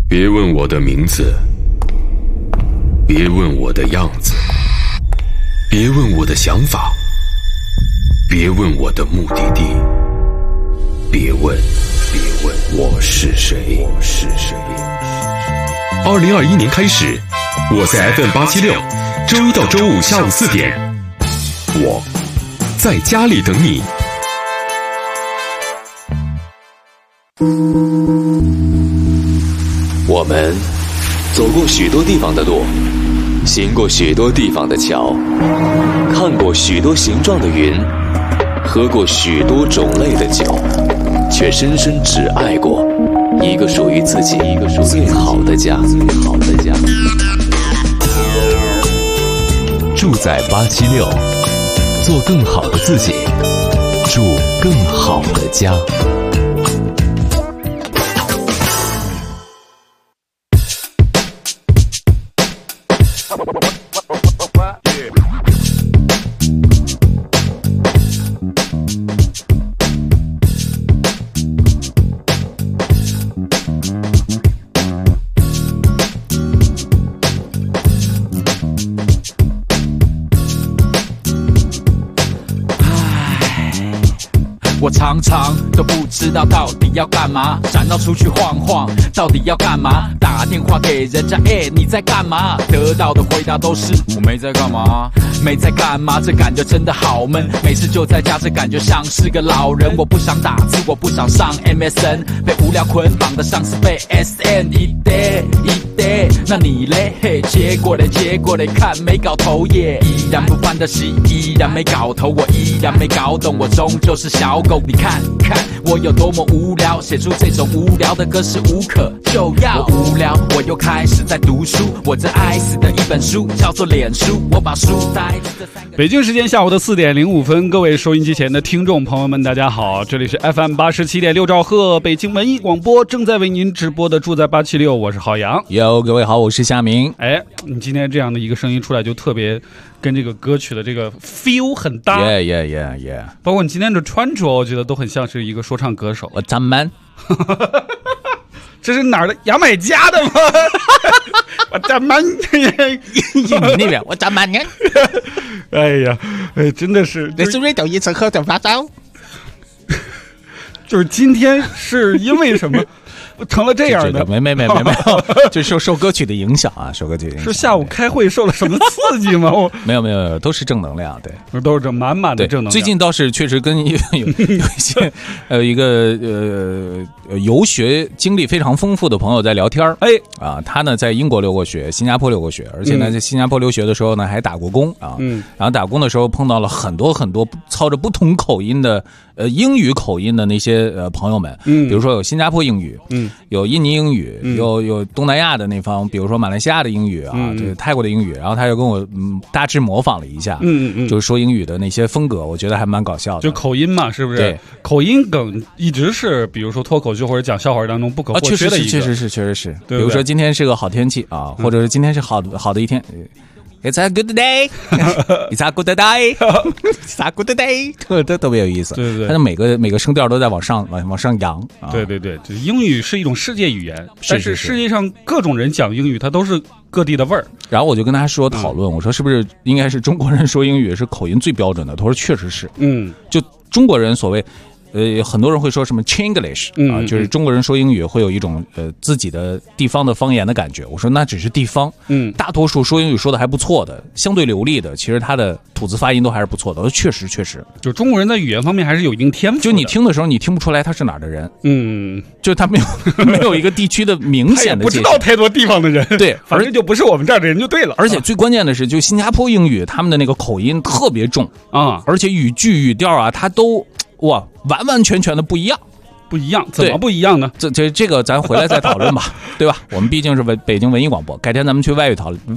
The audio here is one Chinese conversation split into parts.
别问我的名字，别问我的样子，别问我的想法，别问我的目的地，别问我是谁。2021年开始，我在 FM876，周一到周五下午4点，我在家里等你。 我们走过许多地方的路，行过许多地方的桥，看过许多形状的云，喝过许多种类的酒，却深深只爱过一个属于自己最好的家。住在876，做更好的自己，住更好的家。 我常常都不知道到底要干嘛，想要出去晃晃，到底要干嘛？打电话给人家，你在干嘛？得到的回答都是我没在干嘛，没在干嘛，这感觉真的好闷。每次就在家，这感觉像是个老人。我不想打字，我不想上 MSN， 被无聊捆绑的像是被 SN 一堆。那你嘞？嘿，结果嘞，看没搞头耶，依然不翻的戏，依然没搞头，我依然没搞懂，我终究是小狗。你看我有多么无聊，写出这种无聊的歌是无可救药。我无聊，我又开始在读书，我最爱死的一本书叫做脸书，我把书带着这3个。 北京时间下午的4点05分，各位收音机前的听众朋友们，大家好，这里是 FM87.6兆赫北京文艺广播，正在为您直播的住在876，我是郝阳。 哟，各位好，我是夏明。 你今天这样的一个声音出来，就特别跟这个歌曲的这个 feel 很搭。 Yeah。 包括你今天的穿着，我觉得都很像是一个说唱歌手。 我咱们这是哪儿的？牙买加的吗？我咱们印尼那边，我咱们真的是， 这是瑞斗一次喝酒发烧。 就是今天是因为什么成了这样的？ 没有，就受歌曲的影响啊，受歌曲的影响。 是下午开会受了什么刺激吗？ 没有，都是正能量，对， 都是这满满的正能量。 最近倒是确实跟有一些一个游学经历非常丰富的朋友在聊天他呢在英国留过学，新加坡留过学，而且呢在新加坡留学的时候呢还打过工啊，然后打工的时候碰到了很多操着不同口音的英语口音的那些朋友们，比如说有新加坡英语，有印尼英语，有东南亚的那方，比如说马来西亚的英语啊，这泰国的英语，然后他就跟我大致模仿了一下，就是说英语的那些风格，我觉得还蛮搞笑的， 就口音嘛，是不是？ 对， 口音梗一直是，比如说脱口秀或者讲笑话当中不可或缺的一个， 确实是， 对， 比如说今天是个好天气啊，或者是今天是好的一天。It's a good day. It's a good day. It's a good day. 特别有意思。 对， 它的每个声调都在往上扬。 对，就英语是一种世界语言，但是世界上各种人讲英语，它都是各地的味儿。 然后我就跟他说讨论，我说是不是应该是中国人说英语是口音最标准的？他说确实是。就中国人所谓。很多人会说什么 Chinglish 啊，就是中国人说英语会有一种自己的地方的方言的感觉。我说那只是地方，大多数说英语说的还不错的，相对流利的，其实他的吐字发音都还是不错的。我说确实， 就中国人在语言方面还是有一定天赋的。 就你听的时候，你听不出来他是哪儿的人，就他没有一个地区的明显的界限， 不知道太多地方的人， 对， 反正就不是我们这儿的人就对了。 而且最关键的是，就新加坡英语他们的那个口音特别重啊， 而且语句语调啊，它都。哇，完全的不一样， 怎么不一样呢？ 这个咱回来再讨论吧，对吧？我们毕竟是北京文艺广播，改天咱们去外语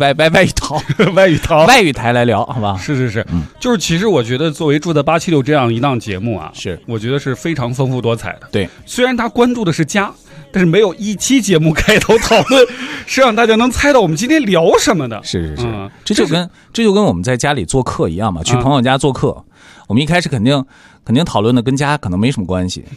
台来聊，好吧？ 是，就是其实我觉得作为住在876这样一档节目啊， 是我觉得是非常丰富多彩的。 对， 虽然他关注的是家，但是没有一期节目开头讨论是让大家能猜到我们今天聊什么的。 是，这就跟我们在家里做客一样嘛，去朋友家做客，我们一开始肯定讨论的跟家可能没什么关系。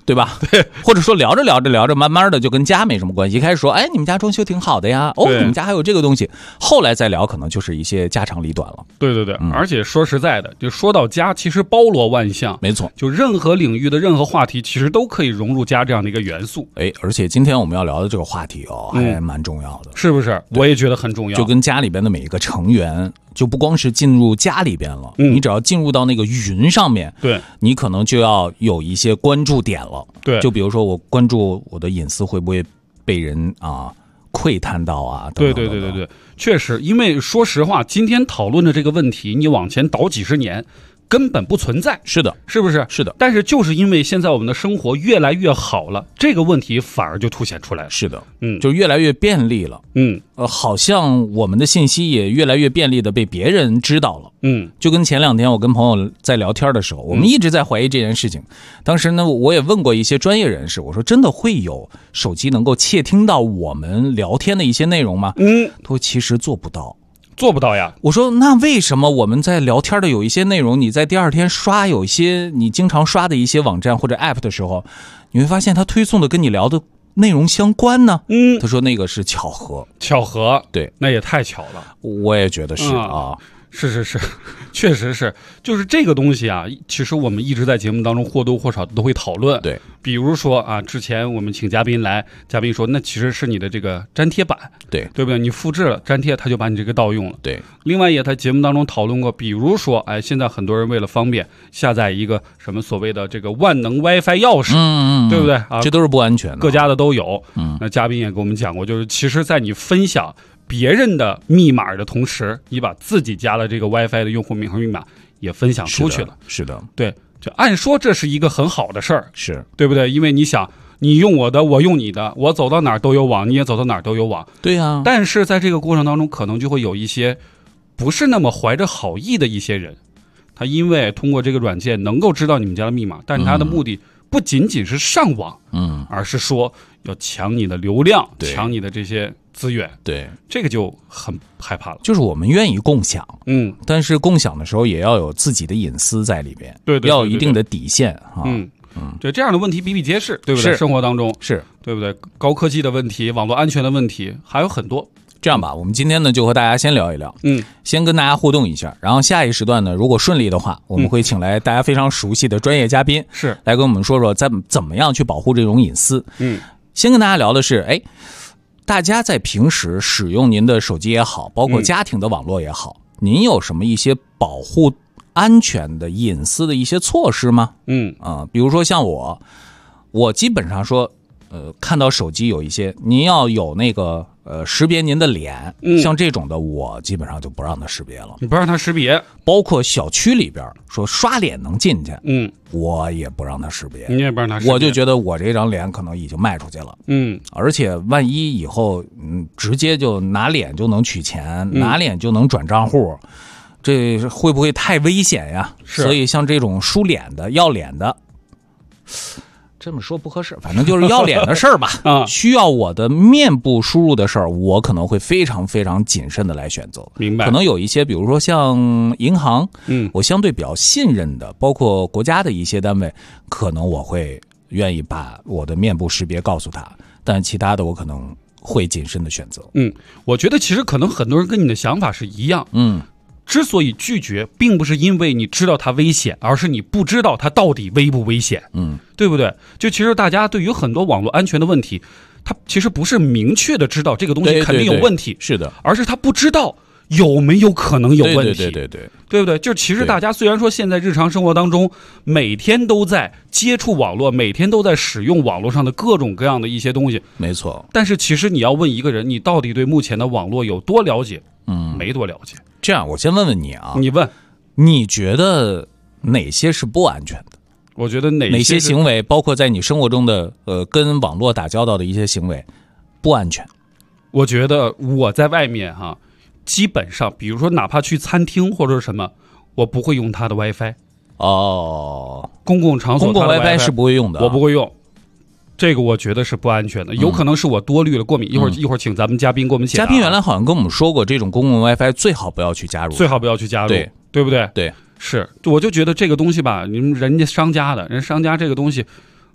对吧？对，或者说聊着聊着聊着，慢慢的就跟家没什么关系。一开始说，哎，你们家装修挺好的呀，哦，你们家还有这个东西。后来再聊，可能就是一些家长里短了。 对对对，而且说实在的，就说到家，其实包罗万象， 没错， 就任何领域的任何话题，其实都可以融入家这样的一个元素。 哎，而且今天我们要聊的这个话题哦，还蛮重要的， 是不是？我也觉得很重要， 就跟家里边的每一个成员。就不光是进入家里边了，你只要进入到那个云上面， 对， 你可能就要有一些关注点了。 对， 就比如说我关注我的隐私会不会被人窥探到啊？等等等等对，确实，因为说实话，今天讨论的这个问题，你往前倒几十年。根本不存在， 是的， 是不是？ 是的。 但是就是因为现在我们的生活越来越好了，这个问题反而就凸显出来了。 是的，就越来越便利了。好像我们的信息也越来越便利的被别人知道了。就跟前2天我跟朋友在聊天的时候，我们一直在怀疑这件事情。当时呢，我也问过一些专业人士，我说真的会有手机能够窃听到我们聊天的一些内容吗？他说其实做不到。 做不到呀！ 我说那为什么我们在聊天的有一些内容，你在第2天刷有一些你经常刷的一些网站或者 app 的时候，你会发现它推送的跟你聊的内容相关呢？他说那个是巧合。 巧合？ 对， 那也太巧了。 我也觉得是啊。 是，确实是，就是这个东西啊，其实我们一直在节目当中或多或少都会讨论。 对， 比如说啊，之前我们请嘉宾来，嘉宾说那其实是你的这个粘贴板， 对不对？你复制了粘贴，他就把你这个盗用了。 对。 另外也在节目当中讨论过，比如说，哎，现在很多人为了方便下载一个什么所谓的这个万能 WiFi 钥匙，对不对啊？ 这都是不安全的， 各家的都有。那嘉宾也跟我们讲过，就是其实在你分享别人的密码的同时，你把自己家的这个 WiFi 的用户名和密码也分享出去了。 是的， 对，就按说这是一个很好的事儿， 是对不对？因为你想，你用我的，我用你的，我走到哪儿都有网，你也走到哪儿都有网。 对呀。 但是在这个过程当中，可能就会有一些不是那么怀着好意的一些人，他因为通过这个软件能够知道你们家的密码，但是他的目的不仅仅是上网，而是说要抢你的流量，抢你的这些资源。 对， 这个就很害怕了。 就是我们愿意共享，但是共享的时候也要有自己的隐私在里边， 对， 要有一定的底线啊。 对，这样的问题比比皆是，对不对？生活当中是， 对不对？高科技的问题，网络安全的问题还有很多。 这样吧，我们今天呢就和大家先聊一聊，先跟大家互动一下，然后下一时段呢，如果顺利的话，我们会请来大家非常熟悉的专业嘉宾， 是来跟我们说说怎么样去保护这种隐私。先跟大家聊的是，哎，大家在平时使用您的手机也好，包括家庭的网络也好，您有什么一些保护安全的隐私的一些措施吗？比如说像我基本上说，看到手机有一些，您要有那个识别您的脸，像这种的，我基本上就不让他识别了。 你不让他识别， 包括小区里边说刷脸能进去，我也不让他识别。 你也不让他识别， 我就觉得我这张脸可能已经卖出去了。而且万一以后直接就拿脸就能取钱，拿脸就能转账户，这会不会太危险呀？所以像这种输脸的、要脸的。这么说不合适，反正就是要脸的事儿吧。需要我的面部输入的事儿，我可能会非常非常谨慎的来选择。 明白。 可能有一些，比如说像银行，我相对比较信任的，包括国家的一些单位，可能我会愿意把我的面部识别告诉他，但其他的我可能会谨慎的选择。 我觉得其实可能很多人跟你的想法是一样。之所以拒绝，并不是因为你知道它危险，而是你不知道它到底危不危险，对不对？就其实大家对于很多网络安全的问题，他其实不是明确的知道这个东西肯定有问题， 是的， 而是他不知道有没有可能有问题， 对不对？就其实大家虽然说现在日常生活当中每天都在接触网络，每天都在使用网络上的各种各样的一些东西， 没错。 但是其实你要问一个人，你到底对目前的网络有多了解？没多了解。 这样，我先问问你啊， 你问， 你觉得哪些是不安全的？ 我觉得哪些行为，包括在你生活中的跟网络打交道的一些行为，不安全？ 我觉得我在外面基本上，比如说哪怕去餐厅或者什么，我不会用他的 WiFi。公共场所公共 WiFi 是不会用的， 我不会用。这个我觉得是不安全的，有可能是我多虑了过敏。一会儿请咱们嘉宾给我们解答。 嘉宾原来好像跟我们说过，这种公共 WiFi 最好不要去加入， 最好不要去加入，对不对？ 对， 是。我就觉得这个东西吧，你们人家商家的人，商家这个东西，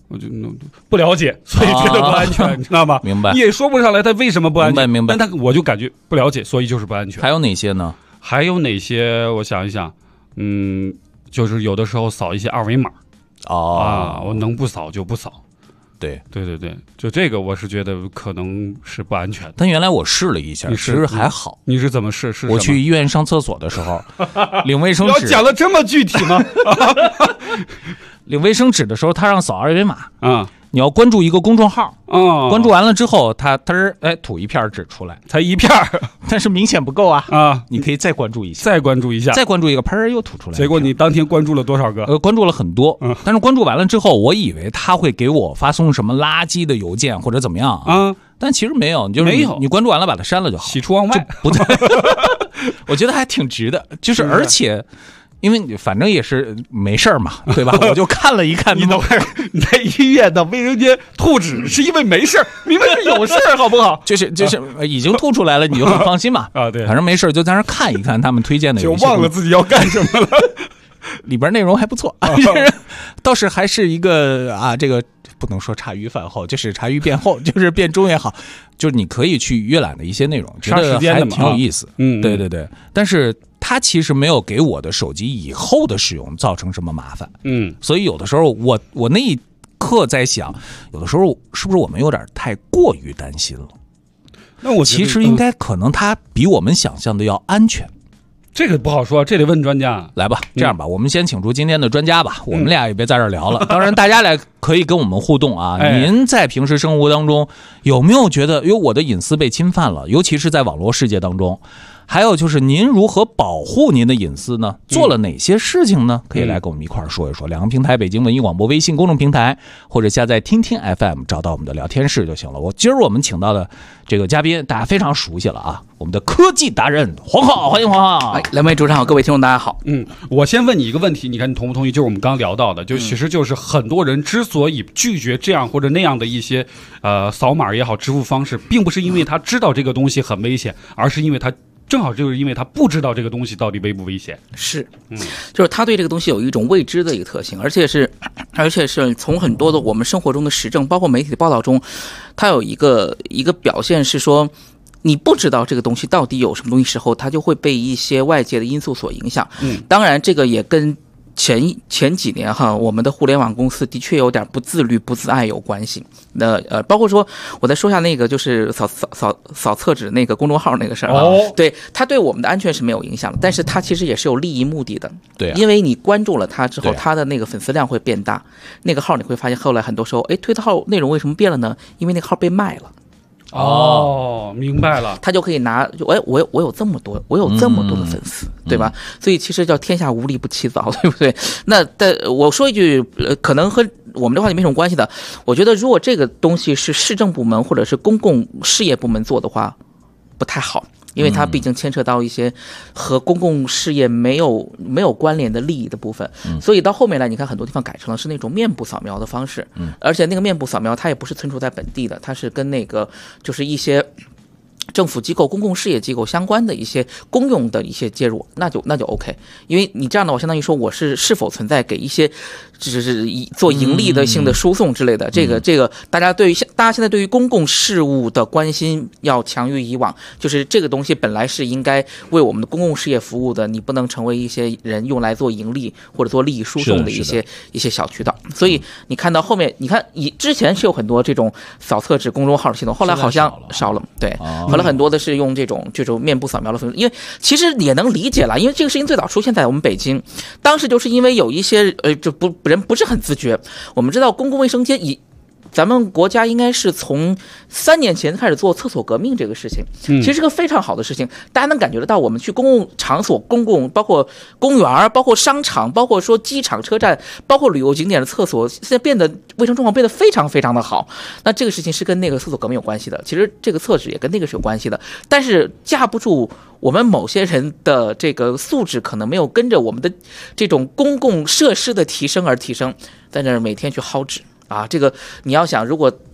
我就不了解，所以觉得不安全，你知道吗？ 明白。 你也说不上来他为什么不安全， 明白。 但我就感觉不了解，所以就是不安全。 还有哪些呢？ 还有哪些？我想一想，就是有的时候扫一些二维码。我能不扫就不扫。对，就这个我是觉得可能是不安全的。 但原来我试了一下，其实还好。 你是怎么试？ 我去医院上厕所的时候，领卫生纸。 要讲的这么具体吗？ 领卫生纸的时候，他让扫二维码。 你要关注一个公众号。关注完了之后，他吐一片纸出来， 才一片， 但是明显不够啊。你可以再关注一下， 再关注一个，砰又吐出来。 结果你当天关注了多少个？ 关注了很多。但是关注完了之后，我以为他会给我发送什么垃圾的邮件或者怎么样啊？但其实没有，你关注完了把它删了就好。 喜出望外， 不对。我觉得还挺值的，就是而且。因为反正也是没事嘛，对吧？我就看了一看。 你在医院的卫生间吐纸是因为没事，明明是有事，好不好？ 就是已经吐出来了，你就很放心嘛。 对， 反正没事，就在那看一看他们推荐的。 就忘了自己要干什么了。 里边内容还不错，倒是还是一个这个不能说茶余饭后，就是茶余便后，就是便中也好，就是你可以去阅览的一些内容，觉得还挺有意思。对。但是它其实没有给我的手机以后的使用造成什么麻烦。所以有的时候我那一刻在想，有的时候是不是我们有点太过于担心了？ 那我其实应该可能它比我们想象的要安全。 这个不好说，这得问专家。 来吧，这样吧，我们先请出今天的专家吧，我们俩也别在这儿聊了。当然，大家来可以跟我们互动啊。您在平时生活当中有没有觉得，我的隐私被侵犯了？尤其是在网络世界当中。还有就是您如何保护您的隐私呢？做了哪些事情呢？可以来跟我们一块儿说一说。两个平台：北京文艺广播微信公众平台，或者下载听听 FM， 找到我们的聊天室就行了。今儿我们请到的这个嘉宾，大家非常熟悉了啊，我们的科技达人黄浩，欢迎黄浩。 两位主持人好，各位听众大家好。 我先问你一个问题，你看你同不同意？就是我们刚聊到的，其实就是很多人之所以拒绝这样或者那样的一些扫码也好，支付方式，并不是因为他知道这个东西很危险，而是因为他。正好就是因为他不知道这个东西到底危不危险， 就是他对这个东西有一种未知的一个特性，而且是从很多的我们生活中的实证，包括媒体的报道中，它有一个表现是说，你不知道这个东西到底有什么东西时候，它就会被一些外界的因素所影响。当然这个也跟前几年我们的互联网公司的确有点不自律、不自爱有关系。包括说，我再说一下那个就是扫厕纸那个公众号那个事儿对，它对我们的安全是没有影响的，但是它其实也是有利益目的的。 对， 因为你关注了它之后，它的那个粉丝量会变大，那个号你会发现后来很多时候，推特号内容为什么变了呢？因为那个号被卖了。 明白了， 他就可以拿，我有这么多的粉丝，对吧？所以其实叫天下无利不起早，对不对？那我说一句，可能和我们这话题没什么关系的，我觉得如果这个东西是市政部门或者是公共事业部门做的话，不太好。因为它毕竟牵扯到一些和公共事业没有关联的利益的部分，所以到后面来，你看很多地方改成了是那种面部扫描的方式，而且那个面部扫描它也不是存储在本地的，它是跟那个就是一些政府机构、公共事业机构相关的一些公用的一些介入，那就 OK， 因为你这样的话，相当于说我是否存在给一些就是做盈利的性的输送之类的，这个大家现在对于公共事务的关心要强于以往，就是这个东西本来是应该为我们的公共事业服务的，你不能成为一些人用来做盈利或者做利益输送的一些小渠道。所以你看到后面，你看之前是有很多这种扫厕纸公众号的系统，后来好像少了，对，后来很多的是用这种面部扫描的方式，因为其实也能理解了，因为这个事情最早出现在我们北京，当时就是因为有一些人不是很自觉。我们知道公共卫生间咱们国家应该是从3年前开始做厕所革命这个事情，其实是个非常好的事情。大家能感觉得到，我们去公共场所、包括公园、包括商场、包括说机场、车站、包括旅游景点的厕所，现在变得卫生状况变得非常非常的好。那这个事情是跟那个厕所革命有关系的，其实这个厕纸也跟那个是有关系的，但是架不住我们某些人的这个素质可能没有跟着我们的这种公共设施的提升而提升，在那儿每天去薅纸。这个你要想，如果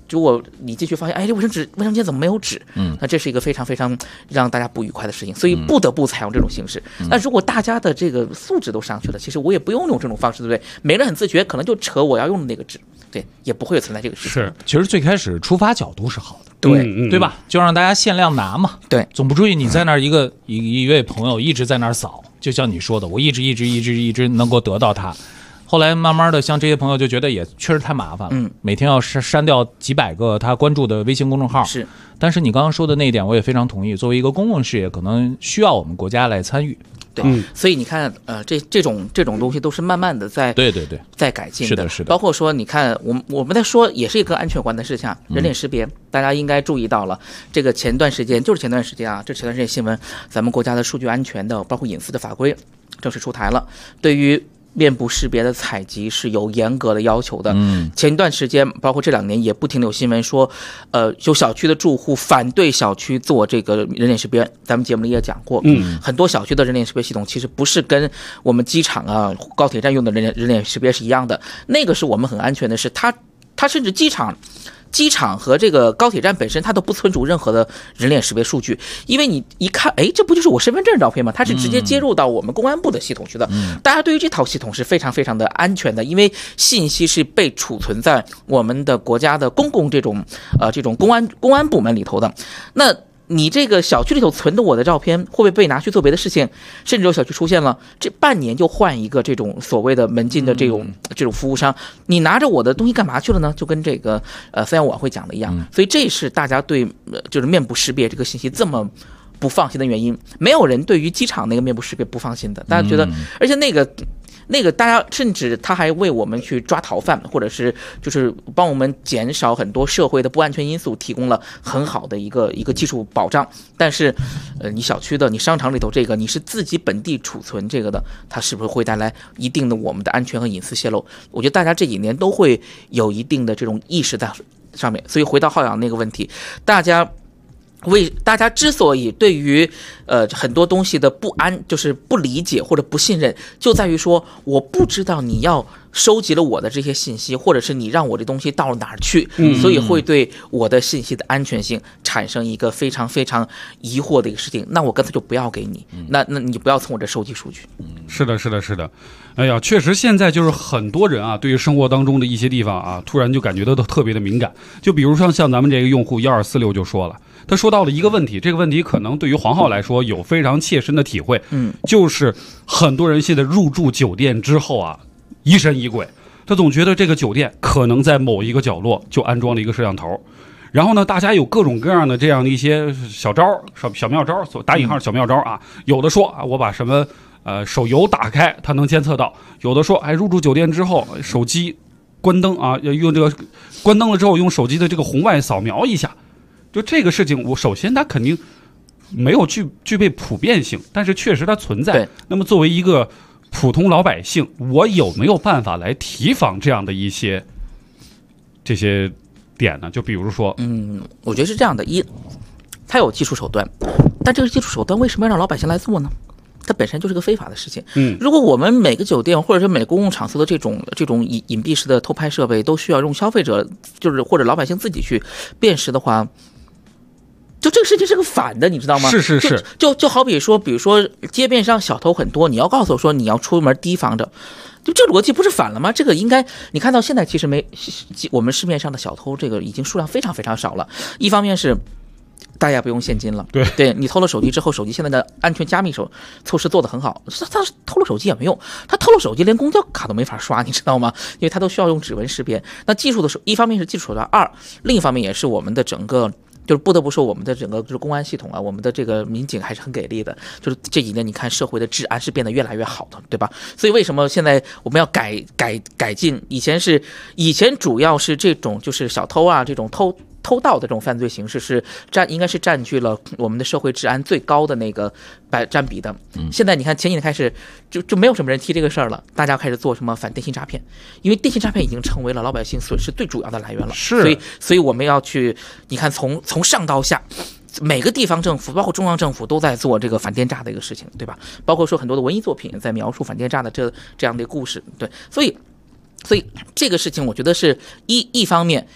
如果你继续发现，哎，这卫生间怎么没有纸？那这是一个非常非常让大家不愉快的事情，所以不得不采用这种形式。那如果大家的这个素质都上去了，其实我也不用这种方式，对不对？每个人很自觉，可能就扯我要用的那个纸，对，也不会存在这个事情。 是， 其实最开始出发角度是好的， 对， 对吧？就让大家限量拿嘛， 对， 总不至于你在那儿一位朋友一直在那儿扫，就像你说的，我一直能够得到它。后来慢慢的，像这些朋友就觉得也确实太麻烦了，每天要删掉几百个他关注的微信公众号。 是， 但是你刚刚说的那一点，我也非常同意。作为一个公共事业，可能需要我们国家来参与。 对，所以你看，这种东西都是慢慢的在在改进的， 是的。 包括说，你看，我们在说，也是一个安全观的事项，人脸识别，大家应该注意到了。这个前段时间啊，这前段时间新闻，咱们国家的数据安全的，包括隐私的法规正式出台了，对于面部识别的采集是有严格的要求的。前段时间，包括这2年，也不停有新闻说，有小区的住户反对小区做这个人脸识别。咱们节目里也讲过，很多小区的人脸识别系统其实不是跟我们机场啊、高铁站用的人脸识别是一样的，那个是我们很安全的，是它甚至机场和这个高铁站本身，它都不存储任何的人脸识别数据，因为你一看，哎，这不就是我身份证照片吗？它是直接接入到我们公安部的系统去的。大家对于这套系统是非常非常的安全的，因为信息是被储存在我们的国家的公共这种公安部门里头的。那你这个小区里头存的我的照片会不会被拿去做别的事情？甚至有小区出现了这半年就换一个这种所谓的门禁的这种服务商，你拿着我的东西干嘛去了呢？就跟这个315晚会讲的一样。所以这是大家对就是面部识别这个信息这么不放心的原因。没有人对于机场那个面部识别不放心的，大家觉得，而且那个大家甚至他还为我们去抓逃犯，或者是就是帮我们减少很多社会的不安全因素，提供了很好的一个技术保障。但是你小区的你商场里头这个你是自己本地储存这个的，它是不是会带来一定的我们的安全和隐私泄露？我觉得大家这几年都会有一定的这种意识在上面。所以回到浩洋那个问题，大家之所以对于很多东西的不安，就是不理解或者不信任，就在于说我不知道你要收集了我的这些信息，或者是你让我这东西到了哪儿去，所以会对我的信息的安全性产生一个非常非常疑惑的一个事情。那我干脆就不要给你，那你不要从我这收集数据。 是的。哎呀，确实现在就是很多人啊，对于生活当中的一些地方啊，突然就感觉到都特别的敏感。就比如说像咱们这个用户1246就说了。他说到了一个问题，这个问题可能对于黄浩来说有非常切身的体会，就是很多人现在入住酒店之后啊，疑神疑鬼，他总觉得这个酒店可能在某一个角落就安装了一个摄像头，然后呢，大家有各种各样的这样的一些小招、小妙招，打引号小妙招啊，有的说啊，我把什么手游打开，它能监测到；有的说，哎，入住酒店之后，手机关灯啊，要用这个关灯了之后，用手机的这个红外扫描一下。就这个事情，我首先它肯定没有具备普遍性，但是确实它存在。那么作为一个普通老百姓，我有没有办法来提防这样的这些点呢？就比如说， 我觉得是这样的：它有技术手段，但这个技术手段为什么要让老百姓来做呢？它本身就是个非法的事情。如果我们每个酒店或者是每个公共场所的这种隐蔽式的偷拍设备都需要用消费者就是或者老百姓自己去辨识的话，就这个事情是个反的，你知道吗？ 是。 就好比说街边上小偷很多，你要告诉我说你要出门提防着，就这个逻辑不是反了吗？这个应该你看到现在其实我们市面上的小偷这个已经数量非常非常少了。一方面是大家不用现金了，对你偷了手机之后，手机现在的安全加密措施做得很好，他偷了手机也没用，他偷了手机连公交卡都没法刷，你知道吗？因为他都需要用指纹识别。那技术的一方面是技术手段，二另一方面也是我们的整个。就是不得不说，我们的整个就是公安系统啊，我们的这个民警还是很给力的。就是这几年，你看社会的治安是变得越来越好的，对吧？所以为什么现在我们要改进？以前主要是这种就是小偷啊，这种偷盗的这种犯罪形式应该是占据了我们的社会治安最高的那个占比的。现在你看前几年开始就没有什么人提这个事儿了，大家开始做什么反电信诈骗，因为电信诈骗已经成为了老百姓损失最主要的来源了。所以我们要去，你看从上到下。每个地方政府，包括中央政府，都在做这个反电诈的一个事情，对吧？包括说很多的文艺作品在描述反电诈的这样的故事，对，所以这个事情，我觉得是一方面，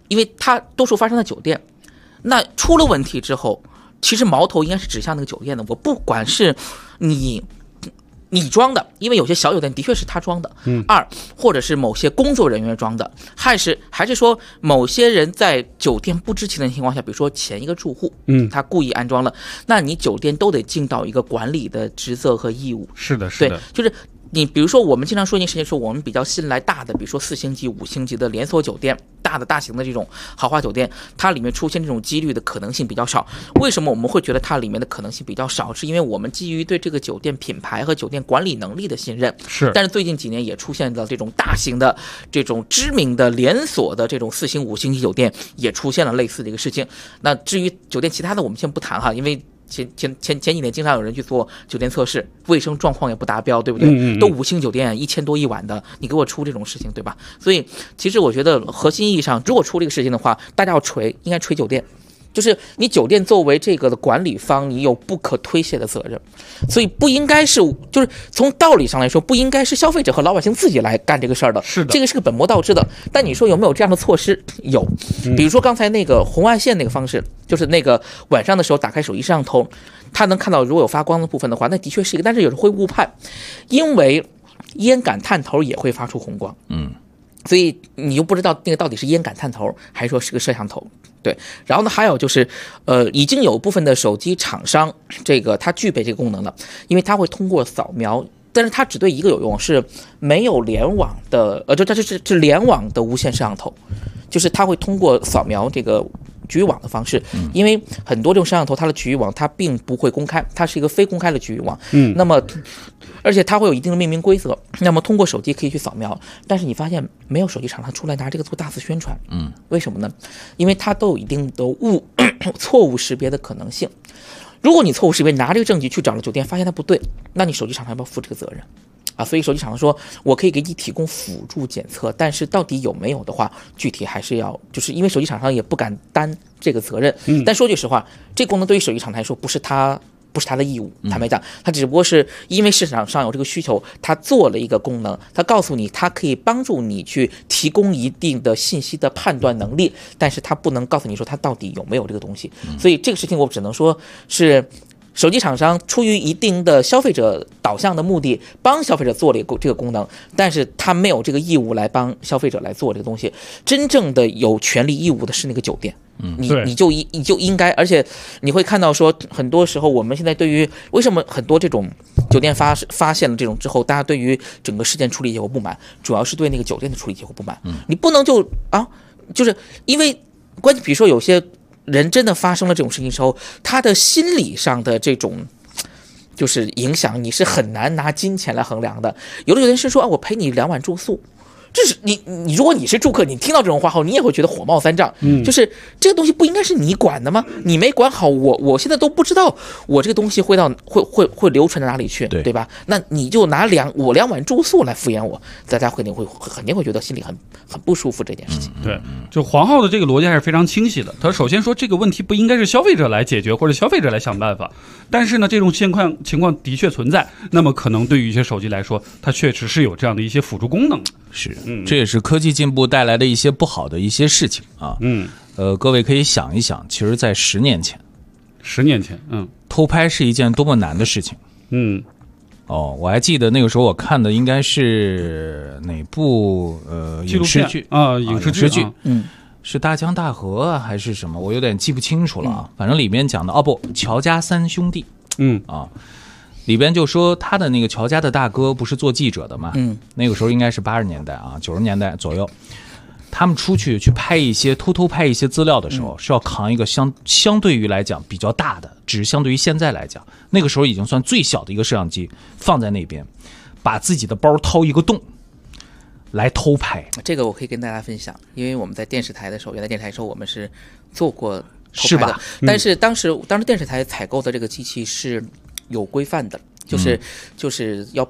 因为它多数发生在酒店，那出了问题之后，其实矛头应该是指向那个酒店的。我不管是你装的，因为有些小酒店的确是他装的，二或者是某些工作人员装的，还是说某些人在酒店不知情的情况下，比如说前一个住户，他故意安装了，那你酒店都得尽到一个管理的职责和义务。 是的，是的， 对，就是你比如说我们经常说一件事情，说我们比较信赖大的，比如说4星级、5星级的连锁酒店，大型的这种豪华酒店，它里面出现这种几率的可能性比较少。为什么我们会觉得它里面的可能性比较少？是因为我们基于对这个酒店品牌和酒店管理能力的信任。 是， 但是最近几年也出现了这种大型的、这种知名的连锁的这种4星、5星级酒店，也出现了类似的一个事情。那至于酒店其他的，我们先不谈哈，因为前几年经常有人去做酒店测试，卫生状况也不达标，对不对？都5星酒店1000多1晚的，你给我出这种事情，对吧？所以其实我觉得核心意义上，如果出这个事情的话，大家应该锤酒店。就是你酒店作为这个的管理方，你有不可推卸的责任，所以不应该是，就是从道理上来说，不应该是消费者和老百姓自己来干这个事儿的。 是的， 这个是个本末倒置的。但你说有没有这样的措施？有，比如说刚才那个红外线那个方式，就是那个晚上的时候打开手机摄像头，它能看到如果有发光的部分的话，那的确是一个，但是有时候会误判，因为烟感探头也会发出红光，所以你又不知道那个到底是烟感探头还是说是个摄像头。对，然后呢，还有就是，已经有部分的手机厂商，这个它具备这个功能了，因为它会通过扫描，但是它只对一个有用，是没有联网的，它是联网的无线摄像头，就是它会通过扫描这个局域网的方式，因为很多这种摄像头它的局域网它并不会公开，它是一个非公开的局域网，那么而且它会有一定的命名规则，那么通过手机可以去扫描，但是你发现没有手机厂商出来拿这个做大肆宣传，为什么呢？因为它都有一定的错误识别的可能性。如果你错误识别，拿这个证据去找了酒店，发现它不对，那你手机厂商要不要负这个责任啊？所以手机厂商说我可以给你提供辅助检测，但是到底有没有的话，具体还是要，就是因为手机厂商也不敢担这个责任。但说句实话，这功能对于手机厂商来说不是他的义务，坦白讲，他只不过是因为市场上有这个需求，他做了一个功能，他告诉你，他可以帮助你去提供一定的信息的判断能力，但是他不能告诉你说他到底有没有这个东西。所以这个事情我只能说是手机厂商出于一定的消费者导向的目的，帮消费者做了这个功能，但是他没有这个义务来帮消费者来做这个东西。真正的有权利义务的是那个酒店。你就应该，而且你会看到说，很多时候我们现在对于为什么很多这种酒店发现了这种之后，大家对于整个事件处理结果不满，主要是对那个酒店的处理结果不满。你不能就是因为比如说有些人真的发生了这种事情之后，他的心理上的这种就是影响，你是很难拿金钱来衡量的。有的人是说我赔你2晚住宿。这是你如果你是住客，你听到这种话后，你也会觉得火冒三丈。就是这个东西不应该是你管的吗？你没管好，我现在都不知道我这个东西会流传到哪里去，对吧？那你就拿我2晚住宿来敷衍我，大家肯定会觉得心里很不舒服这件事情。 对，就黄浩的这个逻辑还是非常清晰的。他首先说这个问题不应该是消费者来解决或者消费者来想办法，但是呢，这种情况的确存在。那么可能对于一些手机来说，它确实是有这样的一些辅助功能。 是，这也是科技进步带来的一些不好的一些事情啊。各位可以想一想，其实在10年前，偷拍是一件多么难的事情。我还记得那个时候我看的应该是哪部影视剧啊？影视剧， 是大江大河还是什么？我有点记不清楚了啊。反正里面讲的乔家3兄弟，里边就说他的那个乔家的大哥不是做记者的嘛，那个时候应该是80年代啊，90年代左右，他们出去偷偷拍一些资料的时候，是要扛一个相对于来讲比较大的，只是相对于现在来讲，那个时候已经算最小的一个摄像机放在那边，把自己的包掏一个洞来偷拍。 这个我可以跟大家分享，因为我们在电视台的时候，原来电视台的时候我们是做过偷拍的，是吧？但是当时电视台采购的这个机器是有规范的，就是要备案，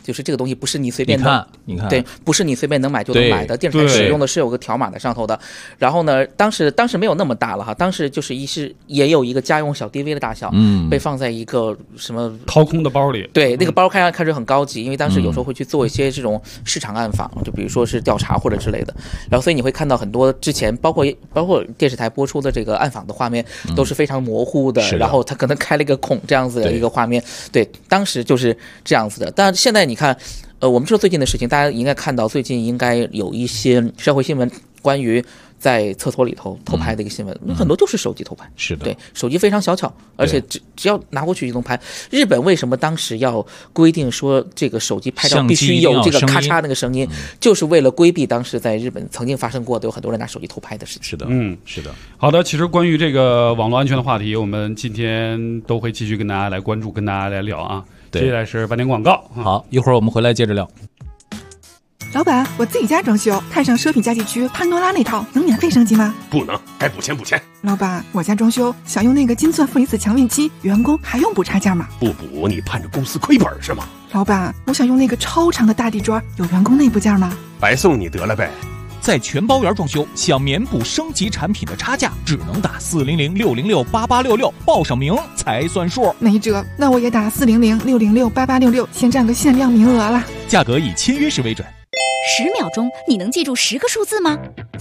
就是这个东西不是你随便你看， 对，不是你随便能买就能买的，电视台使用的是有个条码在上头的。然后呢，当时没有那么大了哈，当时就是也有一个家用小 DV 的大小，被放在一个什么掏空的包里。对， 那个包看着很高级，因为当时有时候会去做一些这种市场暗访，就比如说是调查或者之类的。然后所以你会看到很多之前包括电视台播出的这个暗访的画面都是非常模糊的，然后它可能开了一个孔这样子的一个画面。对，当时就是这样子的。但现在你看，我们说最近的事情，大家应该看到，最近应该有一些社会新闻关于在厕所里头偷拍的一个新闻，很多就是手机偷拍。是的，对，手机非常小巧，而且只要拿过去就能拍。日本为什么当时要规定说这个手机拍照必须有这个咔嚓那个声音，就是为了规避当时在日本曾经发生过的有很多人拿手机偷拍的事情。 是的，是的。 好的，其实关于这个网络安全的话题，我们今天都会继续跟大家来关注，跟大家来聊啊。接下来是半点广告。 好，一会儿我们回来接着聊。 老板，我自己家装修，看上奢品家具区潘多拉那套，能免费升级吗？ 不能，该补钱补钱。 老板，我家装修想用那个金钻负离子强面漆，员工还用补差价吗？ 不补你盼着公司亏本是吗？ 老板，我想用那个超长的大地砖，有员工内部价吗？ 白送你得了呗。 在全包园装修，想免补升级产品的差价，只能打400-606-8866，报上名才算数。 没辙，那我也打400-606-8866，先占个限量名额了。 价格以签约时为准。 10秒钟，你能记住10个数字吗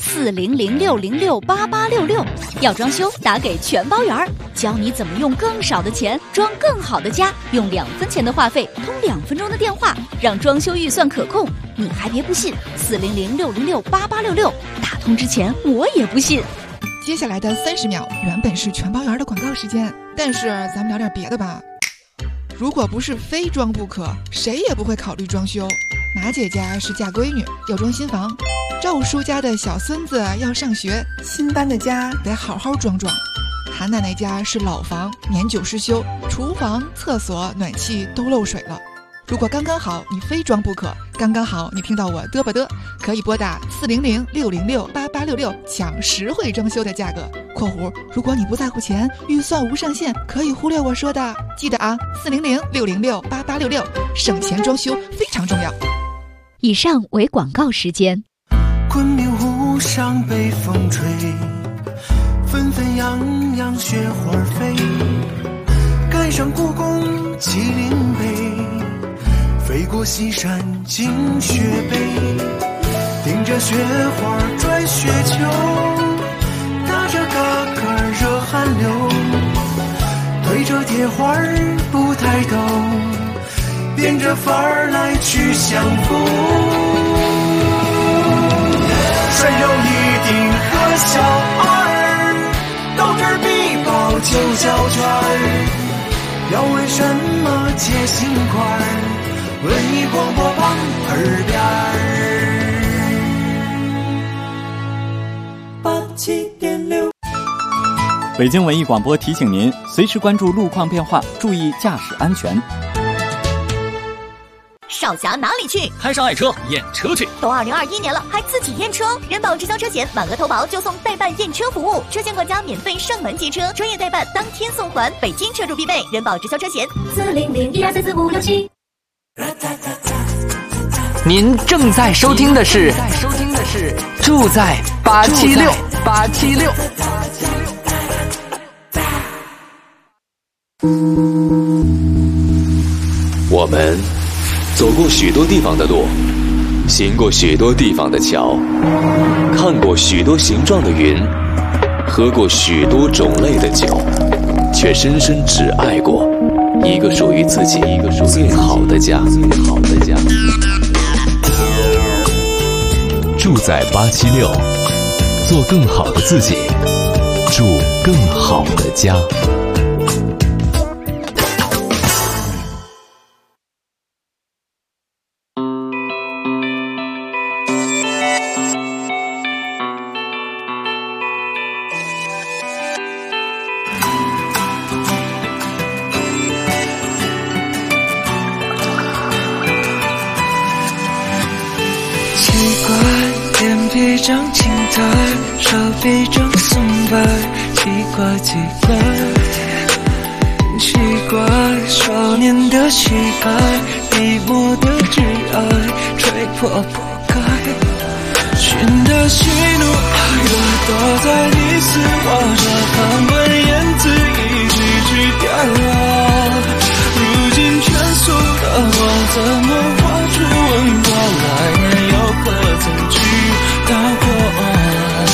？400-606-8866。要装修，打给全包园，教你怎么用更少的钱装更好的家，用2分钱的话费通2分钟的电话，让装修预算可控。你还别不信，400-606-8866，打通之前我也不信。 接下来的30秒原本是全包园的广告时间，但是咱们聊点别的吧。如果不是非装不可，谁也不会考虑装修。马姐家是嫁闺女，要装新房；赵叔家的小孙子要上学，新搬的家得好好装装。韩奶奶家是老房，年久失修，厨房、厕所、暖气都漏水了。如果刚刚好你非装不可，刚刚好你听到我嘚吧嘚，可以拨打400-606-8866抢实惠装修的价格（括弧如果你不在乎钱，预算无上限，可以忽略我说的）。记得啊，400-606-8866，省钱装修非常重要。 以上为广告时间。 昆明湖上北风吹，纷纷扬扬雪花飞，赶上故宫麒麟碑，飞过西山进雪北，顶着雪花转雪球，打着嘎嘎热汗流，推着铁花不抬头，变着法儿来去相逢。涮肉一丁和小二，豆汁儿、米包、酒胶圈儿，要问什么切心块儿，文艺广播网耳边儿。87.6。 北京文艺广播提醒您，随时关注路况变化，注意驾驶安全。 少侠哪里去？ 摊上爱车验车去。 都2021年了，还自己验车？人保直销车险满额投保就送代办验车服务，车险管家免费上门接车，专业代办当天送还，北京车主必备。人保直销车险400-1234567。 您正在收听的是住在876。 我们走过许多地方的路，行过许多地方的桥，看过许多形状的云，喝过许多种类的酒，却深深只爱过一个属于自己最好的家。住在876，做更好的自己，住更好的家。 张青苔，手臂中松柏，奇怪，少年的乞丐，别寂寞的挚爱吹破破开，寻的喜怒哀乐都在你死我这旁观言辞一句句掉落，如今全速的我怎么画出吻过来人又何曾去到过。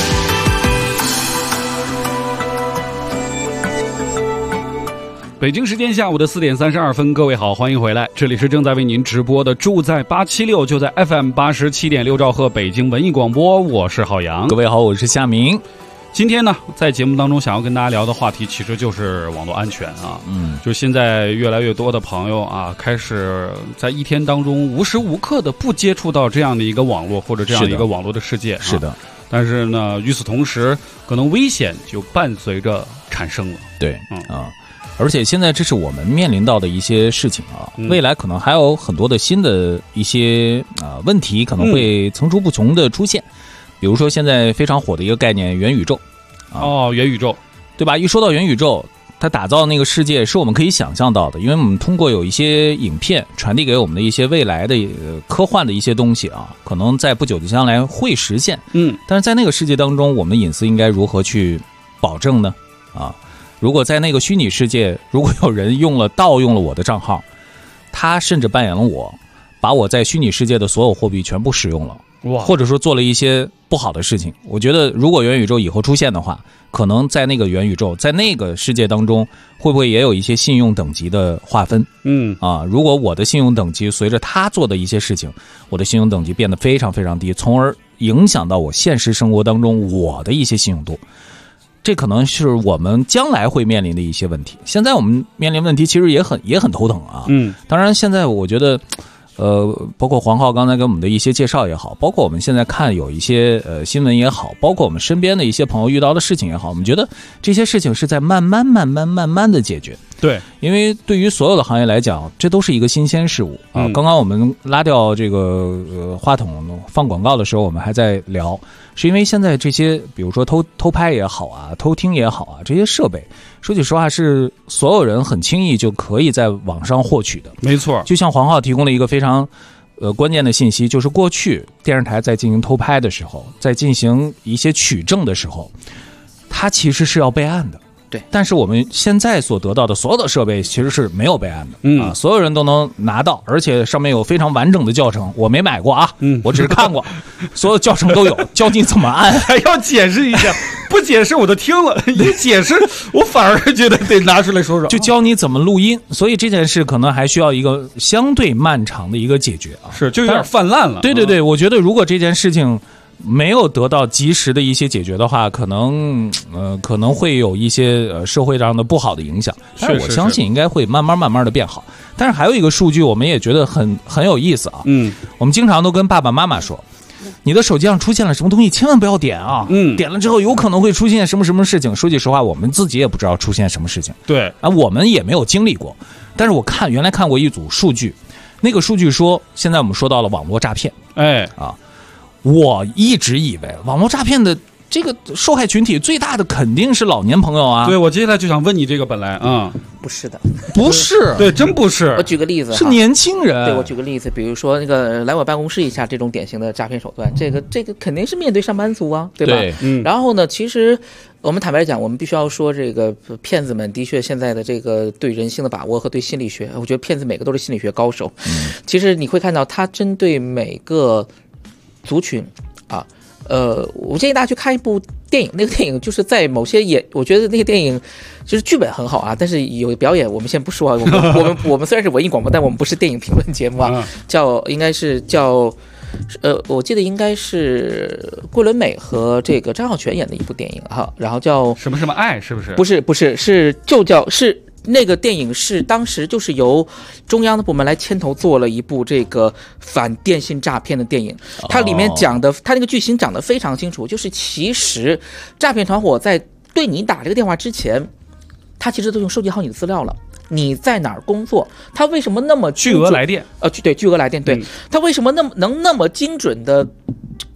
北京时间下午的4点32分，各位好，欢迎回来，这里是正在为您直播的住在876，就在 FM 87.6兆赫北京文艺广播，我是浩洋。 各位好，我是夏明。 今天呢，在节目当中想要跟大家聊的话题其实就是网络安全啊。就现在越来越多的朋友啊，开始在一天当中无时无刻的不接触到这样的一个网络或者这样的一个网络的世界。 是的。 但是呢，与此同时，可能危险就伴随着产生了。 对，而且现在这是我们面临到的一些事情啊，未来可能还有很多的新的一些问题可能会层出不穷的出现，比如说现在非常火的一个概念元宇宙。 元宇宙， 对吧？一说到元宇宙，它打造那个世界是我们可以想象到的，因为我们通过有一些影片传递给我们的一些未来的科幻的一些东西啊，可能在不久的将来会实现。但是在那个世界当中，我们的隐私应该如何去保证呢？如果在那个虚拟世界，如果有人盗用了我的账号，他甚至扮演了我，把我在虚拟世界的所有货币全部使用了，或者说做了一些不好的事情，我觉得如果元宇宙以后出现的话，可能在那个元宇宙，在那个世界当中，会不会也有一些信用等级的划分？如果我的信用等级随着他做的一些事情，我的信用等级变得非常非常低，从而影响到我现实生活当中我的一些信用度。这可能是我们将来会面临的一些问题。现在我们面临问题其实也很头疼啊。当然现在我觉得包括黄浩刚才给我们的一些介绍也好，包括我们现在看有一些新闻也好，包括我们身边的一些朋友遇到的事情也好，我们觉得这些事情是在慢慢的解决。 对， 因为对于所有的行业来讲，这都是一个新鲜事物啊。刚刚我们拉掉这个话筒放广告的时候，我们还在聊，是因为现在这些比如说偷拍也好啊，偷听也好啊，这些设备说句实话是所有人很轻易就可以在网上获取的。 没错， 就像黄浩提供了一个非常关键的信息，就是过去电视台在进行偷拍的时候，在进行一些取证的时候，它其实是要备案的。 对， 但是我们现在所得到的所有的设备其实是没有备案的，所有人都能拿到，而且上面有非常完整的教程，我没买过啊，我只是看过，所有教程都有，教你怎么按， 还要解释一下，不解释我都听了，一解释我反而觉得得拿出来说说， 就教你怎么录音，所以这件事可能还需要一个相对漫长的一个解决啊， 是就有点泛滥了。 对，我觉得如果这件事情没有得到及时的一些解决的话，可能会有一些社会上的不好的影响，但是我相信应该会慢慢的变好。但是还有一个数据我们也觉得很有意思啊，我们经常都跟爸爸妈妈说，你的手机上出现了什么东西千万不要点啊，点了之后有可能会出现什么事情。说句实话，我们自己也不知道出现什么事情， 对啊，我们也没有经历过。但是我原来看过一组数据，那个数据说现在我们说到了网络诈骗，我一直以为网络诈骗的这个受害群体最大的肯定是老年朋友啊。 对，我接下来就想问你这个，本来不是的， 不是， 对，真不是。 我举个例子， 是年轻人。 对，我举个例子，比如说那个来我办公室一下这种典型的诈骗手段，这个肯定是面对上班族啊，对吧？ 对， 然后呢，其实我们坦白讲，我们必须要说，这个骗子们的确现在的这个对人性的把握和对心理学，我觉得骗子每个都是心理学高手。其实你会看到，他针对每个族群啊，我建议大家去看一部电影，那个电影就是在某些我觉得那个电影就是剧本很好啊，但是有表演我们先不说啊，我们虽然是文艺广播，但我们不是电影评论节目啊，应该是叫我记得应该是桂纶镁和这个张浩全演的一部电影哈，然后叫什么爱，是不是？ 不是，是那个电影是当时就是由中央的部门来牵头做了一部这个反电信诈骗的电影，它里面讲的，它那个剧情讲得非常清楚，就是其实诈骗团伙在对你打这个电话之前，他其实都已经收集好你的资料了。你在哪儿工作？他为什么那么巨额来电？ 对，巨额来电，对，他为什么那么精准的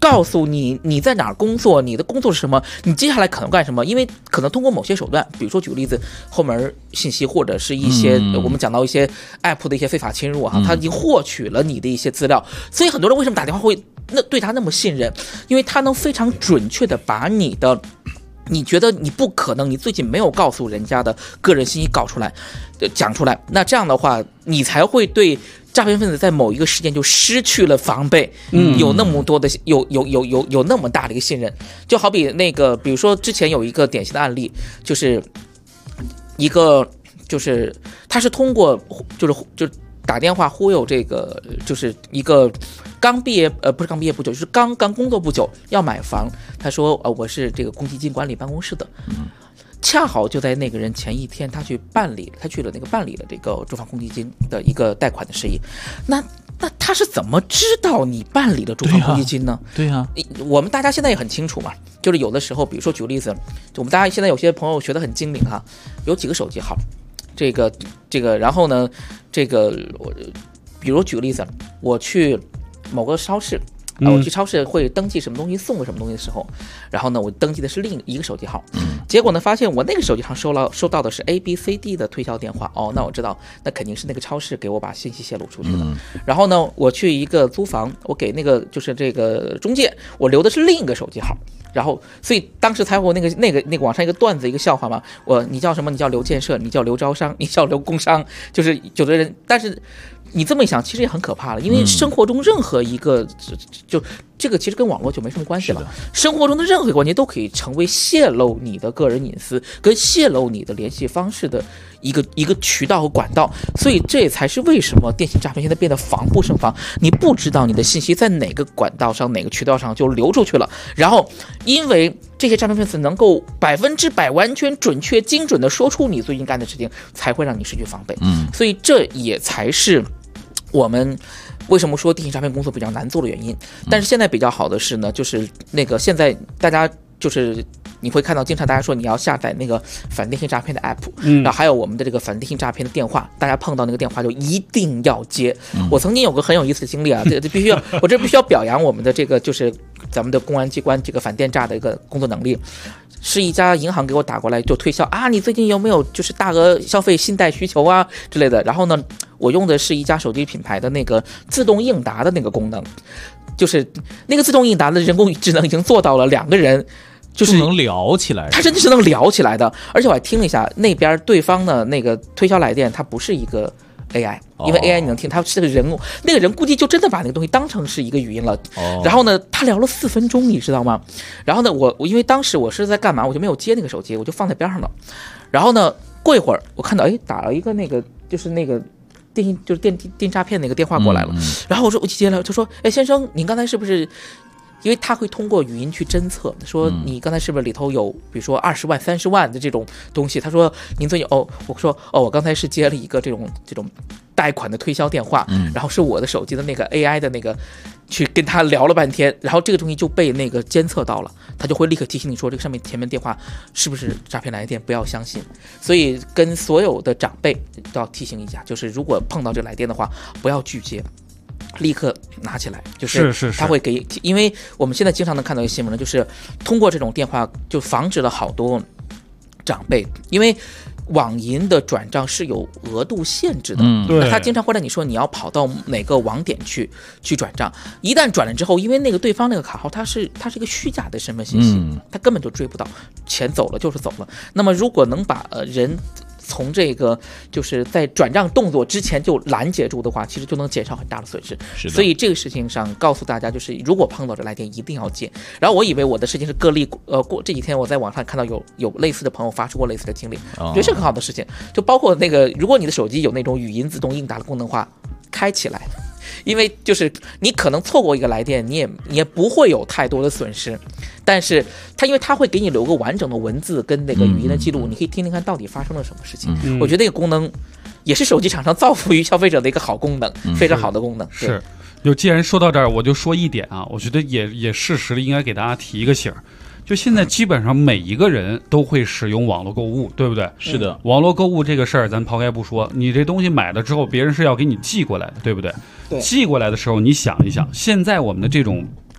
告诉你你在哪儿工作，你的工作是什么，你接下来可能干什么。因为可能通过某些手段，比如说举个例子，后门信息或者是一些我们讲到一些 app 的一些非法侵入啊，他已经获取了你的一些资料，所以很多人为什么打电话会对他那么信任？因为他能非常准确的把你觉得你不可能，你最近没有告诉人家的个人信息搞出来，讲出来，那这样的话，你才会对诈骗分子在某一个时间就失去了防备，有那么多的有那么大的一个信任。就好比那个，比如说之前有一个典型的案例，就是一个就是他是通过就是打电话忽悠这个，就是一个刚毕业不是刚毕业不久，就是刚工作不久要买房，他说我是这个公积金管理办公室的，恰好就在那个人前一天他去了那个办理了这个住房公积金的一个贷款的事宜，那他是怎么知道你办理了住房公积金呢？ 对呀， 我们大家现在也很清楚嘛，就是有的时候，比如说举个例子，我们大家现在有些朋友学得很精明哈，有几个手机号。这个，然后呢，比如举个例子，我去某个超市，我去超市会登记什么东西送个什么东西的时候，然后呢，我登记的是另一个手机号，结果呢，发现我那个手机号收到的是 ABCD 的推销电话，那我知道，那肯定是那个超市给我把信息泄露出去的。然后呢，我去一个租房，我给那个就是这个中介，我留的是另一个手机号。然后，所以当时才有那个网上一个段子，一个笑话嘛。你叫什么？你叫刘建设，你叫刘招商，你叫刘工商，就是有的人。但是你这么一想，其实也很可怕了，因为生活中任何一个就这个其实跟网络就没什么关系了。生活中的任何一个关系都可以成为泄露你的个人隐私跟泄露你的联系方式的一个渠道和管道。所以这也才是为什么电信诈骗现在变得防不胜防。你不知道你的信息在哪个管道上、哪个渠道上就流出去了，然后因为这些诈骗分子能够100%完全准确精准的说出你最近干的事情，才会让你失去防备。所以这也才是我们为什么说电信诈骗工作比较难做的原因。但是现在比较好的是呢，就是那个现在大家就是你会看到经常大家说你要下载那个反电信诈骗的 app，然后还有我们的这个反电信诈骗的电话，大家碰到那个电话就一定要接。我曾经有个很有意思的经历啊，这必须要表扬我们的这个就是咱们的公安机关这个反电诈的一个工作能力。是一家银行给我打过来就推销啊，你最近有没有就是大额消费信贷需求啊之类的。然后呢，我用的是一家手机品牌的那个自动应答的那个功能，就是那个自动应答的人工智能已经做到了2个人就是能聊起来， 他真的是能聊起来的。而且我还听了一下那边对方的那个推销来电，它不是一个 AI， 因为 AI 你能听，他是个人物，那个人估计就真的把那个东西当成是一个语音了。然后呢，他聊了4分钟，你知道吗？然后呢，我因为当时我是在干嘛，我就没有接那个手机，我就放在边上了。然后呢，过一会儿我看到打了一个那个就是那个电诈骗那个电话过来了。然后我就接了，他说：“先生，您刚才是不是？”因为他会通过语音去侦测，说你刚才是不是里头有，比如说20万、30万的这种东西。他说您最近我说我刚才是接了一个这种贷款的推销电话，然后是我的手机的那个 AI 的那个去跟他聊了半天，然后这个东西就被那个监测到了，他就会立刻提醒你说这个上面前面电话是不是诈骗来电，不要相信。所以跟所有的长辈都要提醒一下，就是如果碰到这个来电的话，不要拒接。立刻拿起来，就是他会给，因为我们现在经常能看到一个新闻呢，就是通过这种电话就防止了好多长辈，因为网银的转账是有额度限制的，那他经常会让你说你要跑到哪个网点去转账，一旦转了之后，因为那个对方那个卡号它是一个虚假的身份信息，他根本就追不到，钱走了就是走了。那么如果能把人从这个就是在转账动作之前就拦截住的话，其实就能减少很大的损失。所以这个事情上告诉大家，就是如果碰到这来电一定要接。然后我以为我的事情是个例，过这几天我在网上看到有类似的朋友发出过类似的经历，我觉得是很好的事情。就包括那个，如果你的手机有那种语音自动应答的功能的话，开起来。因为就是你可能错过一个来电，你也不会有太多的损失，但是因为它会给你留个完整的文字跟那个语音的记录，你可以听听看到底发生了什么事情。我觉得这个功能也是手机厂商造福于消费者的一个好功能，非常好的功能。 是，就既然说到这儿，我就说一点啊，我觉得也适时的应该给大家提一个醒儿。就现在基本上每一个人都会使用网络购物，对不对？ 是的， 网络购物这个事儿咱抛开不说，你这东西买了之后别人是要给你寄过来的，对不对？对，寄过来的时候你想一想，现在我们的这种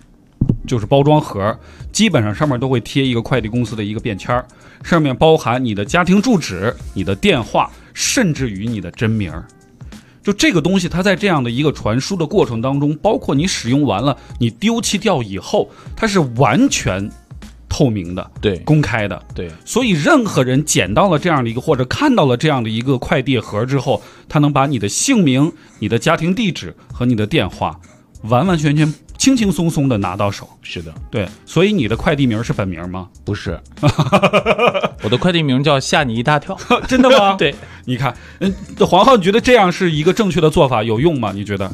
就是包装盒，基本上上面都会贴一个快递公司的一个便签，上面包含你的家庭住址、你的电话，甚至于你的真名。就这个东西，它在这样的一个传输的过程当中，包括你使用完了，你丢弃掉以后，它是完全透明的， 对， 公开的， 对。 所以任何人捡到了这样的一个，或者看到了这样的一个快递盒之后，他能把你的姓名、你的家庭地址和你的电话，完完全全轻轻松松的拿到手。 是的， 对。所以你的快递名是本名吗？ 不是，我的快递名叫吓你一大跳。 真的吗？ 对， 你看，黄浩，你觉得这样是一个正确的做法，有用吗？你觉得？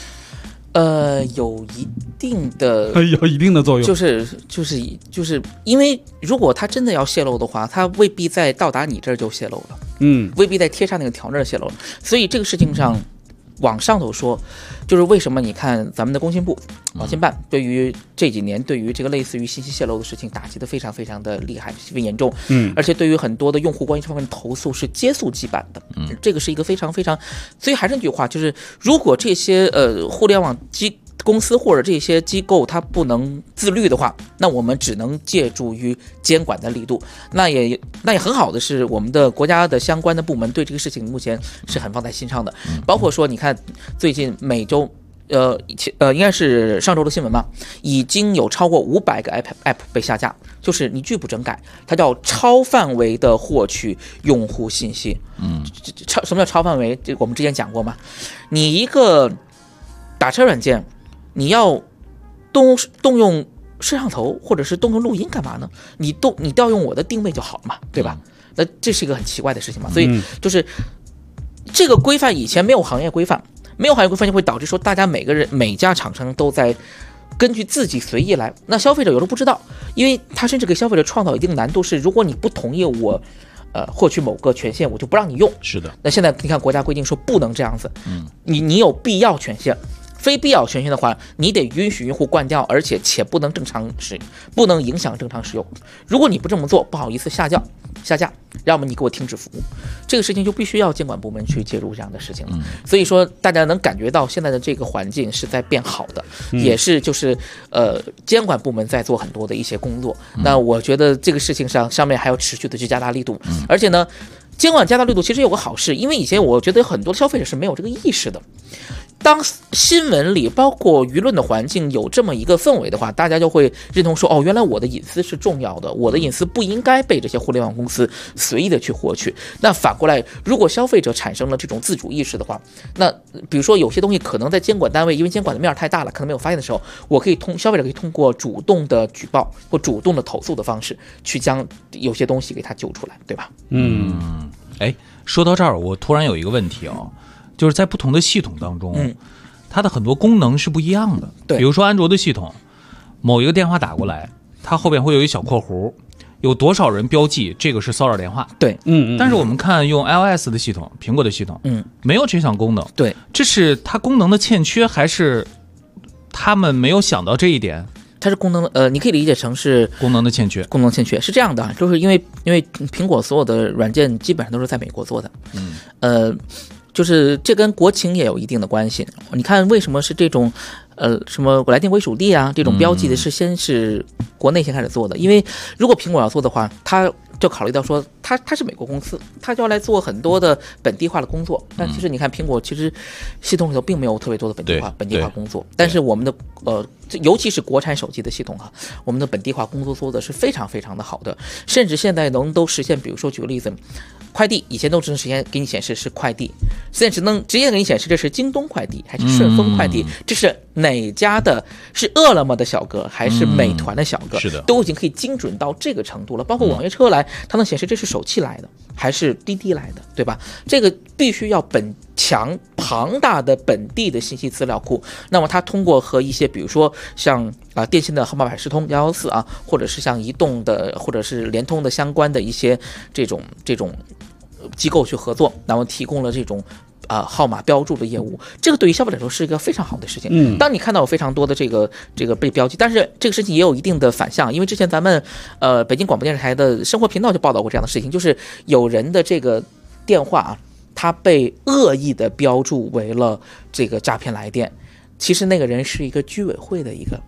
有一定的有一定的作用， 就是因为如果它真的要泄露的话，它未必在到达你这儿就泄露了，未必在贴上那个条那儿泄露了，所以这个事情上。往上头说，就是为什么你看咱们的工信部网信办对于这几年对于这个类似于信息泄露的事情打击的非常非常的厉害，十分严重，而且对于很多的用户关于这方面的投诉是接诉即版的，这个是一个非常非常，所以还是那句话，就是如果这些互联网公司或者这些机构它不能自律的话，那我们只能借助于监管的力度。那也很好的是，我们的国家的相关的部门对这个事情目前是很放在心上的。包括说，你看最近每周，应该是上周的新闻嘛，已经有超过500个 app 被下架，就是你拒不整改，它叫超范围的获取用户信息。什么叫超范围？这我们之前讲过嘛，你一个打车软件。你要动用摄像头或者是动用录音干嘛呢？你调用我的定位就好了嘛，对吧？那这是一个很奇怪的事情嘛。所以就是这个规范以前没有行业规范，没有行业规范就会导致说大家每家厂商都在根据自己随意来，那消费者有时候不知道，因为他甚至给消费者创造一定难度，是如果你不同意我获取某个权限，我就不让你用。 是的。 那现在你看国家规定说不能这样子，你有必要权限。非必要权限的话，你得允许用户关掉，而且不能不能影响正常使用。如果你不这么做，不好意思下架，要么你给我停止服务。这个事情就必须要监管部门去介入这样的事情了。所以说，大家能感觉到现在的这个环境是在变好的，也是就是监管部门在做很多的一些工作。那我觉得这个事情上面还要持续的去加大力度，而且呢，监管加大力度其实有个好事，因为以前我觉得很多消费者是没有这个意识的。当新闻里包括舆论的环境有这么一个氛围的话，大家就会认同说，原来我的隐私是重要的，我的隐私不应该被这些互联网公司随意的去获取。那反过来，如果消费者产生了这种自主意识的话，那比如说有些东西可能在监管单位因为监管的面太大了，可能没有发现的时候，消费者可以通过主动的举报或主动的投诉的方式去将有些东西给它揪出来，对吧？ 说到这儿，我突然有一个问题就是在不同的系统当中，它的很多功能是不一样的。 对， 比如说安卓的系统，某一个电话打过来，它后边会有一小括弧，有多少人标记这个是骚扰电话。 对， 但是我们看用 iOS 的系统，苹果的系统，没有这项功能。 对， 这是它功能的欠缺，还是他们没有想到这一点？ 它是功能你可以理解成是功能的欠缺。 功能欠缺是这样的，就是因为苹果所有的软件基本上都是在美国做的，就是这跟国情也有一定的关系。你看为什么是这种什么来电归属地啊这种标记的是先是国内先开始做的，因为如果苹果要做的话，它就考虑到说它是美国公司，它就要来做很多的本地化的工作。但其实你看苹果其实系统里头并没有特别多的本地化工作，但是我们的尤其是国产手机的系统我们的本地化工作做的是非常非常的好的，甚至现在都实现，比如说举个例子，快递以前都只能实现给你显示是快递，现在只能直接给你显示这是京东快递还是顺丰快递，这是哪家的，是饿了么的小哥还是美团的小哥， 是的， 都已经可以精准到这个程度了。包括网约车来，它能显示这是手气来的还是滴滴来的，对吧？这个必须要强庞大的本地的信息资料库，那么它通过和一些比如说像电信的号码百事通114或者是像移动的或者是联通的相关的一些这种机构去合作，那么提供了这种号码标注的业务，这个对于消费者来说是一个非常好的事情。当你看到有非常多的这个被标记，但是这个事情也有一定的反向，因为之前咱们北京广播电视台的生活频道就报道过这样的事情，就是有人的这个电话他被恶意的标注为了这个诈骗来电，其实那个人是一个居委会的一个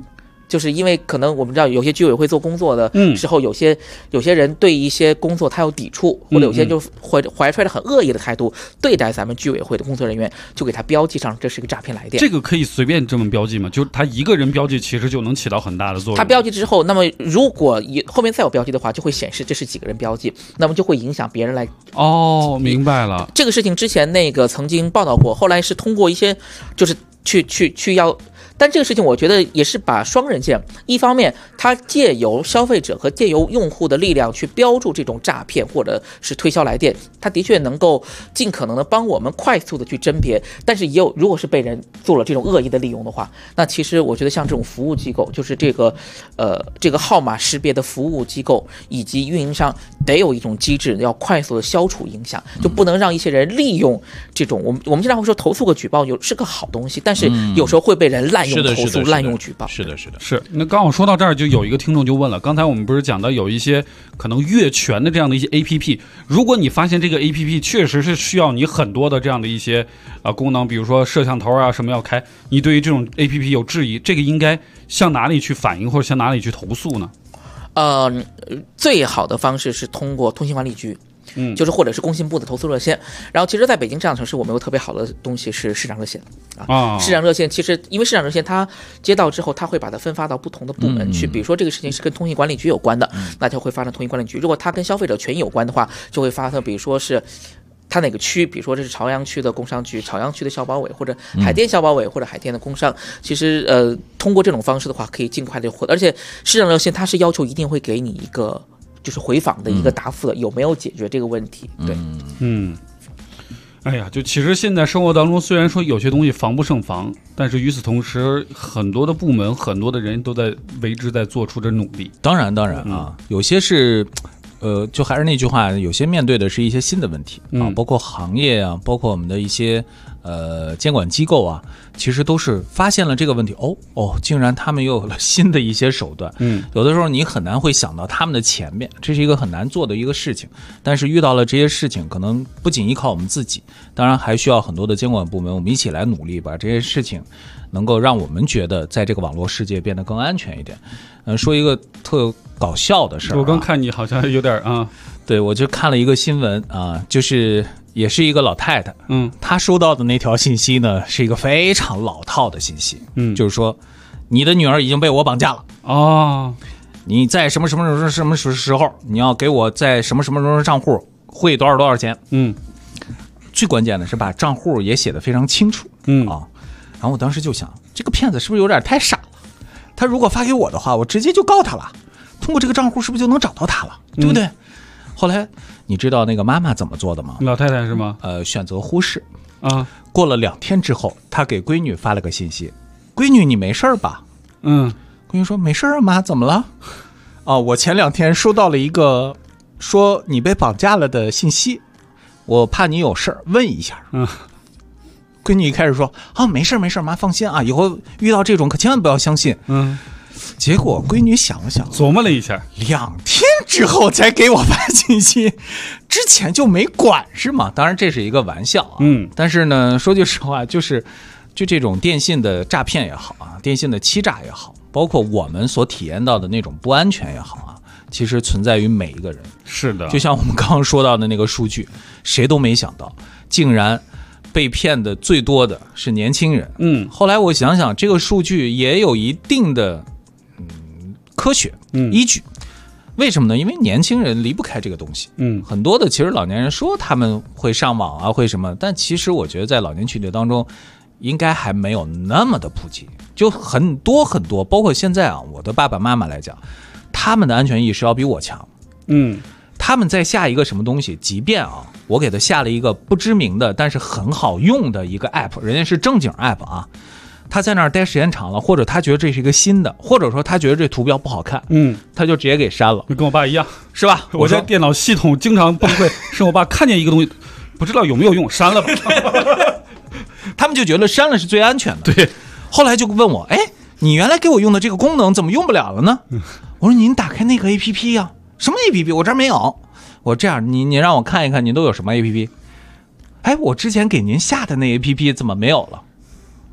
就是因为可能我们知道有些居委会做工作的时候，有些人对一些工作他有抵触，或者有些人就怀揣着很恶意的态度对待咱们居委会的工作人员，就给他标记上这是一个诈骗来电。 这个可以随便这么标记吗？就是他一个人标记，其实就能起到很大的作用。 他标记之后，那么如果后面再有标记的话，就会显示这是几个人标记，那么就会影响别人来。 哦，明白了。 这个事情之前那个曾经报道过，后来是通过一些就是去要。但这个事情我觉得也是把双刃剑，一方面它借由消费者和借由用户的力量去标注这种诈骗或者是推销来电，它的确能够尽可能的帮我们快速的去甄别。但是也有如果是被人做了这种恶意的利用的话，那其实我觉得像这种服务机构，就是这个号码识别的服务机构以及运营商得有一种机制，要快速的消除影响，就不能让一些人利用这种我们经常会说投诉和举报是个好东西，但是有时候会被人滥用投诉、滥用举报。 是的。 那刚好说到这儿，就有一个听众就问了，刚才我们不是讲到有一些可能越权的这样的一些 APP， 如果你发现这个 APP 确实是需要你很多的这样的一些功能，比如说摄像头啊什么要开，你对于这种 APP 有质疑，这个应该向哪里去反映或者向哪里去投诉呢？ 最好的方式是通过通信管理局。就是或者是工信部的投诉热线。然后其实在北京这样的城市，我们有特别好的东西是市长热线市长热线其实因为市长热线它接到之后，它会把它分发到不同的部门去，比如说这个事情是跟通信管理局有关的，那就会发到通信管理局。如果它跟消费者权益有关的话，就会发到比如说是它哪个区，比如说这是朝阳区的工商局、朝阳区的消保委，或者海淀消保委，或者海淀的工商。其实通过这种方式的话，可以尽快的获得。而且市长热线它是要求一定会给你一个就是回访的一个答复的，有没有解决这个问题？对， 哎呀，就其实现在生活当中，虽然说有些东西防不胜防，但是与此同时，很多的部门、很多的人都在为之在做出着努力。 当然啊，有些是。就还是那句话，有些面对的是一些新的问题啊，包括行业啊，包括我们的一些监管机构啊，其实都是发现了这个问题，竟然他们又有了新的一些手段。有的时候你很难会想到他们的前面，这是一个很难做的一个事情。但是遇到了这些事情，可能不仅依靠我们自己，当然还需要很多的监管部门，我们一起来努力，把这些事情能够让我们觉得在这个网络世界变得更安全一点。说一个特搞笑的事儿， 我刚看你好像有点对，我就看了一个新闻啊，就是也是一个老太太，她收到的那条信息呢，是一个非常老套的信息，就是说你的女儿已经被我绑架了你在什么时候你要给我在什么账户汇多少钱，最关键的是把账户也写得非常清楚，然后我当时就想，这个骗子是不是有点太傻了？他如果发给我的话，我直接就告他了，通过这个账户是不是就能找到他了，对不对？后来你知道那个妈妈怎么做的吗？ 老太太是吗？ 选择忽视过了2天之后，她给闺女发了个信息：“闺女，你没事吧？”闺女说：“没事啊，妈，怎么了？”我前2天收到了一个说你被绑架了的信息，我怕你有事儿，问一下。闺女一开始说没事，妈放心啊，以后遇到这种可千万不要相信。结果闺女想了想， 琢磨了一下 ，2天之后才给我发信息，之前就没管是吗？当然这是一个玩笑啊，但是呢，说句实话，就这种电信的诈骗也好啊，电信的欺诈也好，包括我们所体验到的那种不安全也好啊，其实存在于每一个人。 是的， 就像我们刚刚说到的那个数据，谁都没想到，竟然被骗的最多的是年轻人。后来我想想，这个数据也有一定的科学依据。为什么呢？因为年轻人离不开这个东西。很多的其实老年人说他们会上网啊，会什么，但其实我觉得在老年群体当中，应该还没有那么的普及。就很多，包括现在啊，我的爸爸妈妈来讲，他们的安全意识要比我强。他们在下一个什么东西，即便我给他下了一个不知名的但是很好用的一个 app， 人家是正经 app 啊，他在那儿待时间长了，或者他觉得这是一个新的，或者说他觉得这图标不好看，他就直接给删了。 跟我爸一样， 是吧？ 我在电脑系统经常崩溃，是我爸看见一个东西不知道有没有用，删了吧。 他们就觉得删了是最安全的。对，后来就问我，你原来给我用的这个功能怎么用不了了呢？我说您打开那个 APP 呀。什么 APP？ 我这儿没有。我这样，你让我看一看，你都有什么 APP？ 我之前给您下的那 APP 怎么没有了？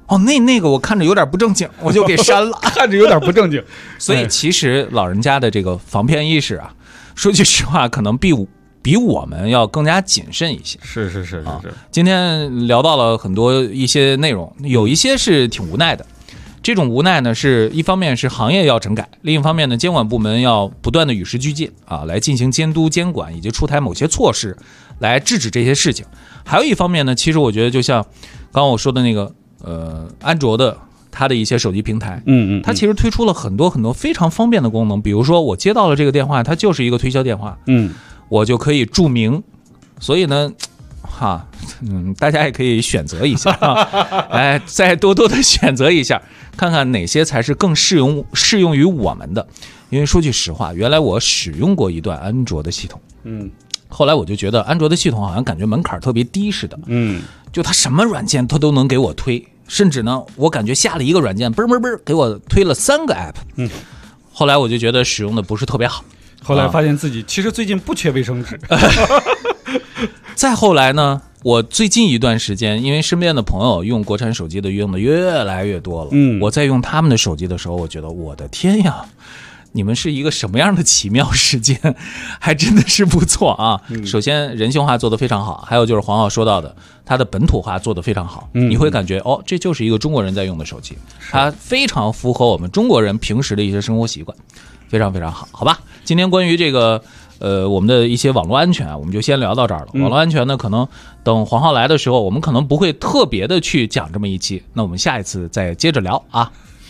哦，那个我看着有点不正经，我就给删了。 看着有点不正经， 所以其实老人家的这个防骗意识啊，说句实话，可能比我们要更加谨慎一些。 是。 今天聊到了很多一些内容，有一些是挺无奈的。这种无奈呢，是一方面是行业要整改，另一方面呢，监管部门要不断的与时俱进啊，来进行监督监管以及出台某些措施来制止这些事情。还有一方面呢，其实我觉得就像刚刚我说的那个安卓的它的一些手机平台，它其实推出了很多很多非常方便的功能，比如说我接到了这个电话，它就是一个推销电话，我就可以注明，所以呢。大家也可以选择一下啊，再多多的选择一下，看看哪些才是更适用于我们的。因为说句实话，原来我使用过一段安卓的系统，后来我就觉得安卓的系统好像感觉门槛特别低似的，就它什么软件它都能给我推，甚至呢，我感觉下了一个软件，嘣给我推了3个 app，后来我就觉得使用的不是特别好， 后来发现自己其实最近不缺卫生纸。 再后来呢，我最近一段时间，因为身边的朋友用国产手机的用的越来越多了，我在用他们的手机的时候，我觉得我的天呀，你们是一个什么样的奇妙世界，还真的是不错啊。首先人性化做得非常好，还有就是黄浩说到的，它的本土化做得非常好，你会感觉这就是一个中国人在用的手机，它非常符合我们中国人平时的一些生活习惯，非常非常好，好吧？今天关于这个我们的一些网络安全，我们就先聊到这儿了。网络安全呢，可能等黄浩来的时候，我们可能不会特别的去讲这么一期，那我们下一次再接着聊啊。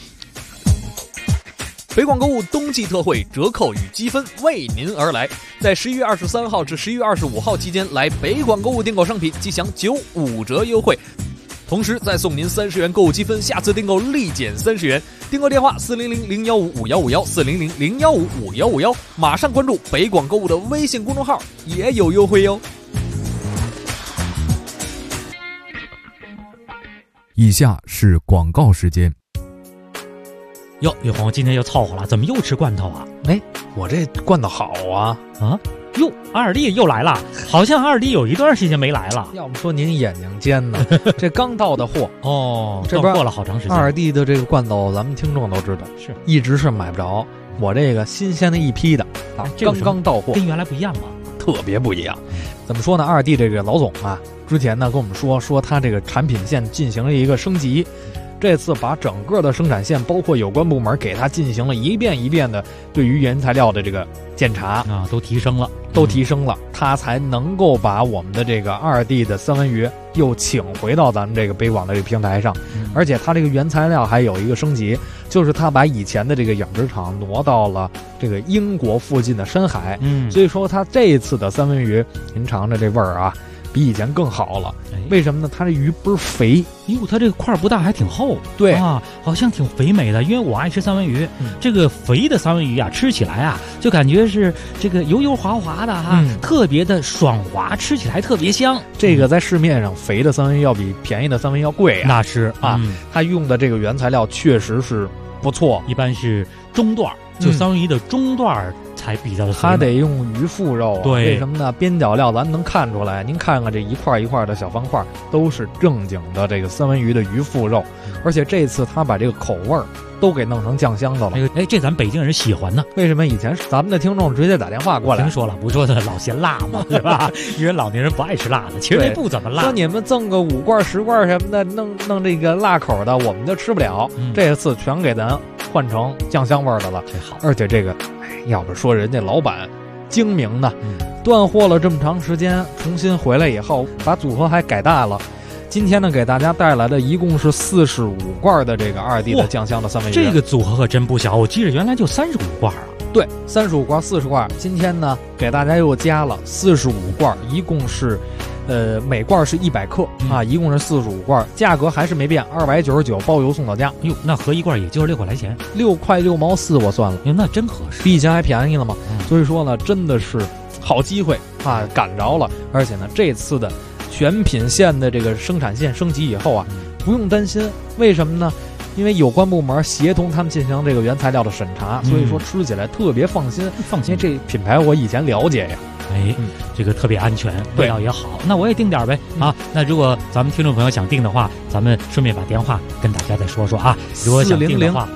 北广购物冬季特惠折扣与积分为您而来，在11月23号至11月25号期间来北广购物订购商品即享95折优惠，同时再送您30元购物积分，下次订购立减30元。订购电话400-015-5151，400-015-5151，马上关注北广购物的微信公众号，也有优惠哟。 以下是广告时间。 哟，玉红今天又凑合了，怎么又吃罐头啊？ 我这罐头好啊！ 哟，二弟又来了，好像二弟有一段时间没来了。 要不说您眼睛尖呢，这刚到的货这边过了好长时间。 二弟的这个罐头，咱们听众都知道， 是一直是买不着。我这个新鲜的一批的刚到货， 跟原来不一样吗？ 特别不一样。怎么说呢？二弟这个老总啊，之前呢跟我们说他这个产品线进行了一个升级。这次把整个的生产线，包括有关部门给他进行了一遍一遍的对于原材料的这个检查啊，都提升了， 他才能够把我们的这个二弟的三文鱼又请回到咱们这个北广的这个平台上，而且他这个原材料还有一个升级，就是他把以前的这个养殖场挪到了这个英国附近的深海，所以说他这一次的三文鱼，您尝着这味儿啊，比以前更好了。为什么呢？它这鱼倍儿肥， 它这个块不大，还挺厚。 对啊，好像挺肥美的。因为我爱吃三文鱼，这个肥的三文鱼啊，吃起来啊，就感觉是这个油油滑滑的哈，特别的爽滑，吃起来特别香。 这个在市面上肥的三文鱼要比便宜的三文鱼要贵啊。 那是啊， 它用的这个原材料确实是不错， 一般是中段，就三文鱼的中段才比较的。 它得用鱼腹肉， 对， 为什么呢？边角料咱能看出来，您看看这一块一块的小方块，都是正经的这个三文鱼的鱼腹肉，而且这次他把这个口味都给弄成酱香的了。 这咱北京人喜欢呢。 为什么以前咱们的听众直接打电话过来？ 听说了，不说的老嫌辣嘛，是吧？因为老年人不爱吃辣的，其实不怎么辣。 说你们赠个5罐10罐什么的，弄这个辣口的，我们就吃不了。这次全给咱换成酱香味的了， 这好。 而且这个，要不说人家老板精明呢，断货了这么长时间，重新回来以后，把组合还改大了。今天呢，给大家带来的一共是45罐的这个二弟的酱香的三文鱼。 这个组合可真不小，我记得原来就35罐啊。 对，35罐、40罐。今天呢，给大家又加了45罐，一共是，每罐是100克啊，一共是45罐，价格还是没变，299包邮送到家。 哟，那合一罐也就是6块来钱 ，6块6毛4，我算了， 那真合适， 比以前还便宜了嘛。所以说呢，真的是好机会啊，赶着了。而且呢，这次的全品线的这个生产线升级以后啊，不用担心，为什么呢？ 因为有关部门协同他们进行这个原材料的审查，所以说吃起来特别放心。因为这品牌我以前了解呀。 这个特别安全，味道也好，那我也订点呗啊！那如果咱们听众朋友想订的话，咱们顺便把电话跟大家再说说啊。如果想订的话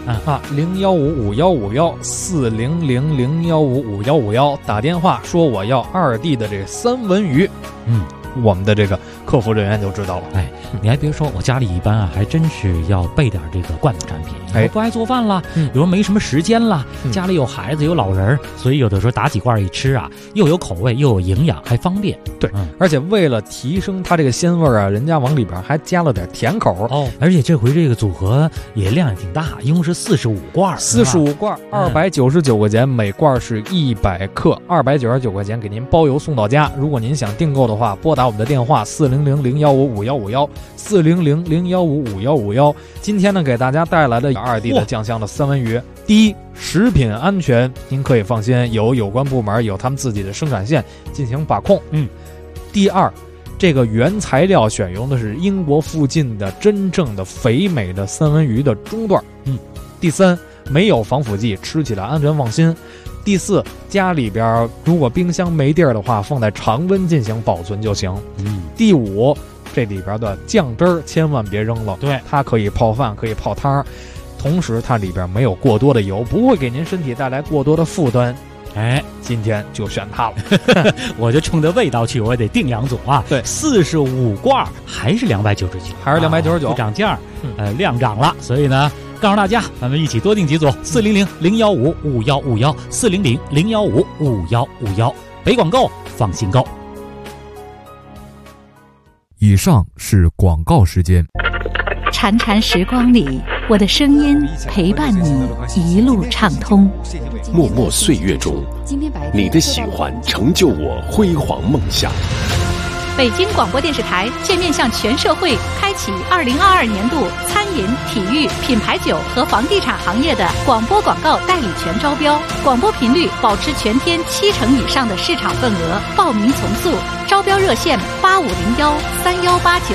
，015-515-400-015-5151，打电话说我要2D 的这三文鱼，我们的这个客服人员就知道了。你还别说，我家里一般啊，还真是要备点这个罐头产品。我不爱做饭了，有时候没什么时间了，家里有孩子有老人，所以有的时候打几罐一吃啊，又有口味又有营养，还方便。 对，而且为了提升它这个鲜味啊，人家往里边还加了点甜口哦。而且这回这个组合也量也挺大，一共是45罐 ，45罐，299块钱，每罐是100克，299块钱给您包邮送到家。如果您想订购的话，拨打我们的电话400-015-5151，400-015-5151。今天呢，给大家带来的2D 的酱香的三文鱼，第一，食品安全您可以放心，有关部门有他们自己的生产线进行把控。第二，这个原材料选用的是英国附近的真正的肥美的三文鱼的中段。第三，没有防腐剂，吃起来安全放心。第四，家里边如果冰箱没地儿的话，放在常温进行保存就行。第五，这里边的酱汁儿千万别扔了，对，它可以泡饭，可以泡汤，同时它里边没有过多的油，不会给您身体带来过多的负担。今天就选它了。 我就冲着味道去，我也得订2组啊。对，45罐还是299， 还是299， 不涨价，量涨了，所以呢，告诉大家，咱们一起多订几组，400-015-5151，400-015-5151，北广购，放心购。 以上是广告时间。 潺潺时光里，我的声音陪伴你一路畅通。 默默岁月中，你的喜欢成就我辉煌梦想。 北京广播电视台现面向全社会开启2022年度餐饮、体育、品牌酒和房地产行业的广播广告代理权招标，广播频率保持全天70%以上的市场份额，报名从速，招标热线8501-3189。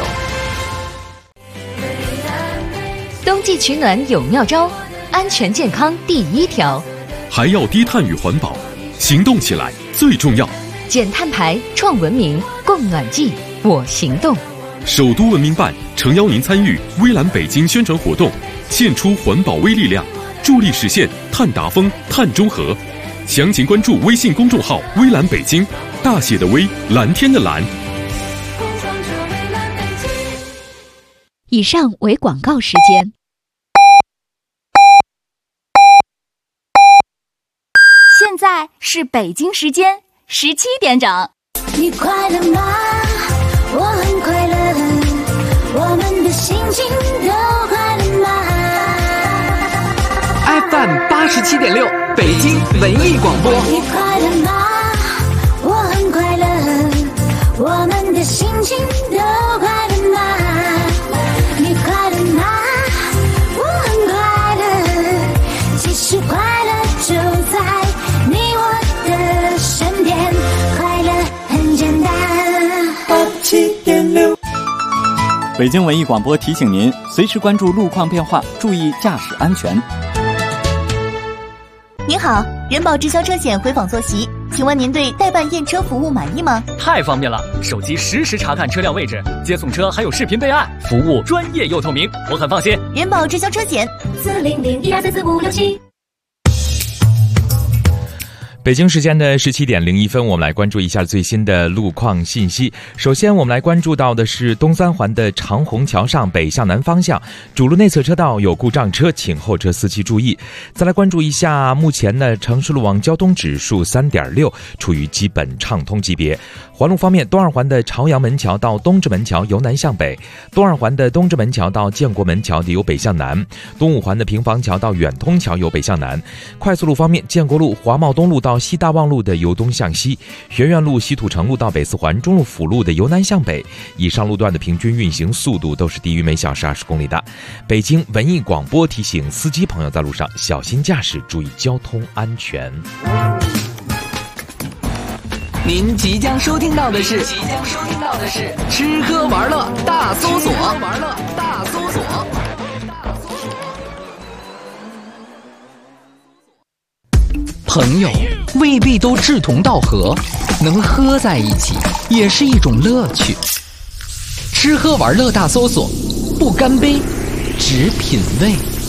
冬季取暖有妙招，安全健康第一条， 还要低碳与环保，行动起来最重要。 减碳排，创文明，供暖季，我行动。 首都文明办诚邀您参与微蓝北京宣传活动，献出环保微力量，助力实现碳达峰、碳中和。详情关注微信公众号微蓝北京，大写的微，蓝天的蓝。 以上为广告时间。 现在是北京时间17点整。 你快乐吗？我很快乐，我们的心情都快乐吗 ？FM 87.6，北京文艺广播。 你快乐吗？我很快乐，我们的心情都快乐吗？你快乐吗？我很快乐，其实快乐就在你我的身边，快乐很简单。87.6， 北京文艺广播提醒您，随时关注路况变化，注意驾驶安全。 您好，人保直销车险回访坐席，请问您对代办验车服务满意吗？ 太方便了，手机实时查看车辆位置，接送车还有视频备案，服务专业又透明，我很放心。 人保直销车险，400-1234567。 北京时间的17:01，我们来关注一下最新的路况信息。首先，我们来关注到的是东三环的长虹桥上北向南方向主路内侧车道有故障车，请后车司机注意。再来关注一下，目前呢城市路网交通指数3.6，处于基本畅通级别。环路方面，东二环的朝阳门桥到东直门桥由南向北，东二环的东直门桥到建国门桥由北向南，东五环的平房桥到远通桥由北向南。快速路方面，建国路、华贸东路到西大望路的由东向西，学院路、西土城路到北四环中路辅路的由南向北。以上路段的平均运行速度都是低于每小时20公里的。北京文艺广播提醒司机朋友在路上小心驾驶，注意交通安全。 您即将收听到的是吃喝玩乐大搜索。 朋友未必都志同道合，能喝在一起也是一种乐趣。吃喝玩乐大搜索，不干杯，只品味。